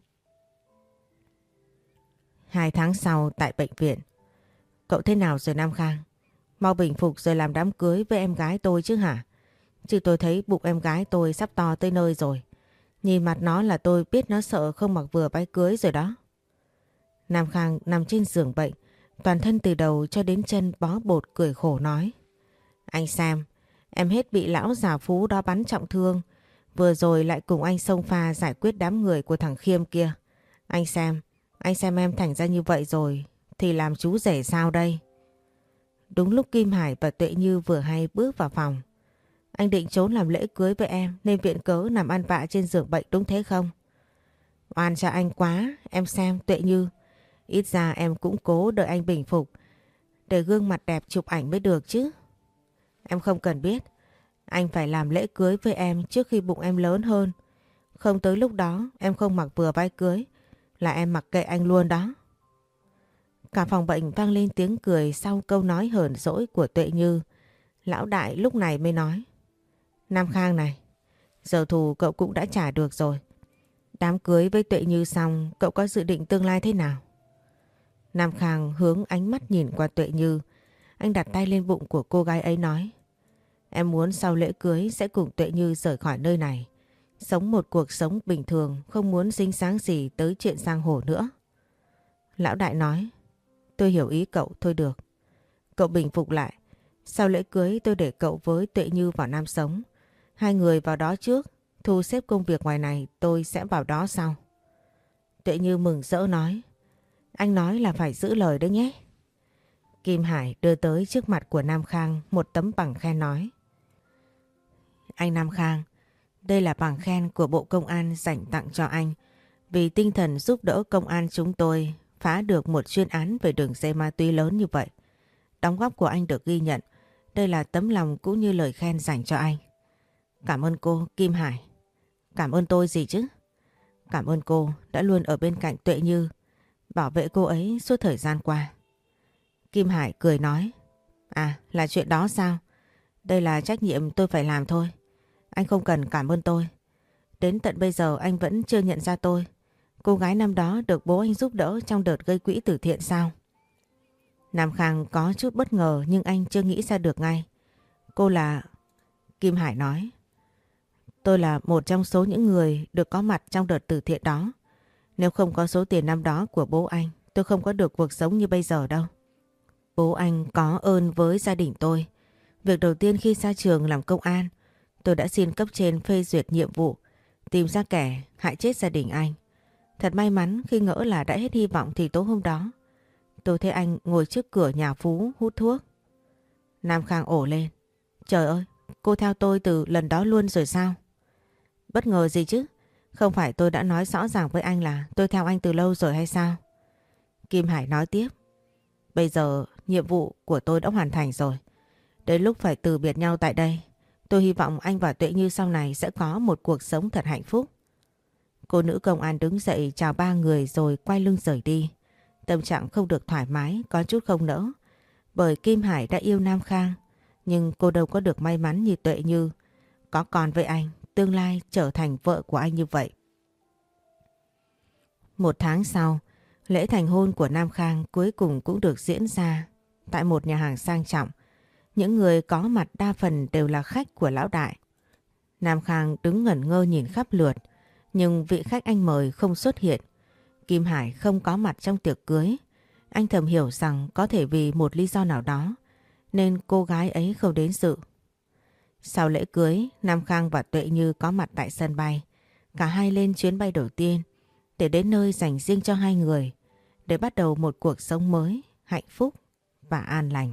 Hai tháng sau tại bệnh viện. Cậu thế nào rồi Nam Khang? Mau bình phục rồi làm đám cưới với em gái tôi chứ hả? Chứ tôi thấy bụng em gái tôi sắp to tới nơi rồi. Nhìn mặt nó là tôi biết nó sợ không mặc vừa váy cưới rồi đó. Nam Khang nằm trên giường bệnh, toàn thân từ đầu cho đến chân bó bột cười khổ nói. Anh xem, em hết bị lão già Phú đó bắn trọng thương. Vừa rồi lại cùng anh xông pha giải quyết đám người của thằng Khiêm kia. Anh xem, anh xem em thành ra như vậy rồi thì làm chú rể sao đây? Đúng lúc Kim Hải và Tuệ Như vừa hay bước vào phòng. Anh định trốn làm lễ cưới với em nên viện cớ nằm ăn vạ trên giường bệnh đúng thế không? Oan cho anh quá, em xem Tuệ Như. Ít ra em cũng cố đợi anh bình phục để gương mặt đẹp chụp ảnh mới được chứ. Em không cần biết, anh phải làm lễ cưới với em trước khi bụng em lớn hơn. Không tới lúc đó em không mặc vừa váy cưới là em mặc kệ anh luôn đó. Cả phòng bệnh vang lên tiếng cười sau câu nói hờn dỗi của Tuệ Như. Lão Đại lúc này mới nói. Nam Khang này, giờ thù cậu cũng đã trả được rồi. Đám cưới với Tuệ Như xong, cậu có dự định tương lai thế nào? Nam Khang hướng ánh mắt nhìn qua Tuệ Như. Anh đặt tay lên bụng của cô gái ấy nói. Em muốn sau lễ cưới sẽ cùng Tuệ Như rời khỏi nơi này. Sống một cuộc sống bình thường, không muốn dính dáng gì tới chuyện giang hồ nữa. Lão Đại nói. Tôi hiểu ý cậu, thôi được. Cậu bình phục lại. Sau lễ cưới tôi để cậu với Tuệ Như vào Nam sống. Hai người vào đó trước, thu xếp công việc ngoài này tôi sẽ vào đó sau. Tuệ Như mừng rỡ nói. Anh nói là phải giữ lời đấy nhé. Kim Hải đưa tới trước mặt của Nam Khang một tấm bằng khen nói. Anh Nam Khang, đây là bằng khen của Bộ Công an dành tặng cho anh vì tinh thần giúp đỡ công an chúng tôi phá được một chuyên án về đường dây ma túy lớn như vậy. Đóng góp của anh được ghi nhận. Đây là tấm lòng cũng như lời khen dành cho anh. Cảm ơn cô, Kim Hải. Cảm ơn tôi gì chứ? Cảm ơn cô đã luôn ở bên cạnh Tuệ Như, bảo vệ cô ấy suốt thời gian qua. Kim Hải cười nói. À, là chuyện đó sao? Đây là trách nhiệm tôi phải làm thôi. Anh không cần cảm ơn tôi. Đến tận bây giờ anh vẫn chưa nhận ra tôi. Cô gái năm đó được bố anh giúp đỡ trong đợt gây quỹ từ thiện sao? Nam Khang có chút bất ngờ nhưng anh chưa nghĩ ra được ngay. Cô là... Kim Hải nói. Tôi là một trong số những người được có mặt trong đợt từ thiện đó. Nếu không có số tiền năm đó của bố anh, tôi không có được cuộc sống như bây giờ đâu. Bố anh có ơn với gia đình tôi. Việc đầu tiên khi ra trường làm công an, tôi đã xin cấp trên phê duyệt nhiệm vụ tìm ra kẻ hại chết gia đình anh. Thật may mắn khi ngỡ là đã hết hy vọng thì tối hôm đó tôi thấy anh ngồi trước cửa nhà Phú hút thuốc. Nam Khang ổ lên. Trời ơi, cô theo tôi từ lần đó luôn rồi sao? Bất ngờ gì chứ? Không phải tôi đã nói rõ ràng với anh là tôi theo anh từ lâu rồi hay sao? Kim Hải nói tiếp. Bây giờ nhiệm vụ của tôi đã hoàn thành rồi. Đến lúc phải từ biệt nhau tại đây. Tôi hy vọng anh và Tuệ Như sau này sẽ có một cuộc sống thật hạnh phúc. Cô nữ công an đứng dậy chào ba người rồi quay lưng rời đi. Tâm trạng không được thoải mái, có chút không nỡ. Bởi Kim Hải đã yêu Nam Khang, nhưng cô đâu có được may mắn như Tuệ Như. Có con với anh, tương lai trở thành vợ của anh như vậy. Một tháng sau, lễ thành hôn của Nam Khang cuối cùng cũng được diễn ra tại một nhà hàng sang trọng. Những người có mặt đa phần đều là khách của lão đại. Nam Khang đứng ngẩn ngơ nhìn khắp lượt, nhưng vị khách anh mời không xuất hiện. Kim Hải không có mặt trong tiệc cưới. Anh thầm hiểu rằng có thể vì một lý do nào đó nên cô gái ấy không đến dự. Sau lễ cưới, Nam Khang và Tuệ Như có mặt tại sân bay. Cả hai lên chuyến bay đầu tiên để đến nơi dành riêng cho hai người, để bắt đầu một cuộc sống mới, hạnh phúc và an lành.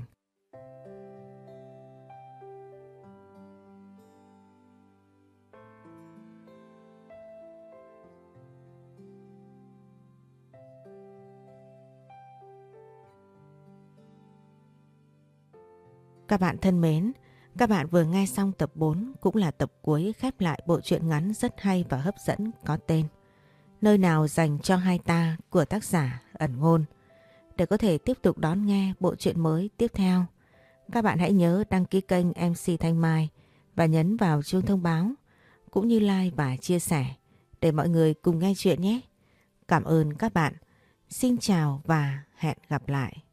Các bạn thân mến, các bạn vừa nghe xong tập bốn, cũng là tập cuối khép lại bộ truyện ngắn rất hay và hấp dẫn có tên Nơi nào dành cho hai ta của tác giả Ẩn Ngôn. Để có thể tiếp tục đón nghe bộ truyện mới tiếp theo, các bạn hãy nhớ đăng ký kênh em xê Thanh Mai và nhấn vào chuông thông báo, cũng như like và chia sẻ để mọi người cùng nghe chuyện nhé. Cảm ơn các bạn. Xin chào và hẹn gặp lại.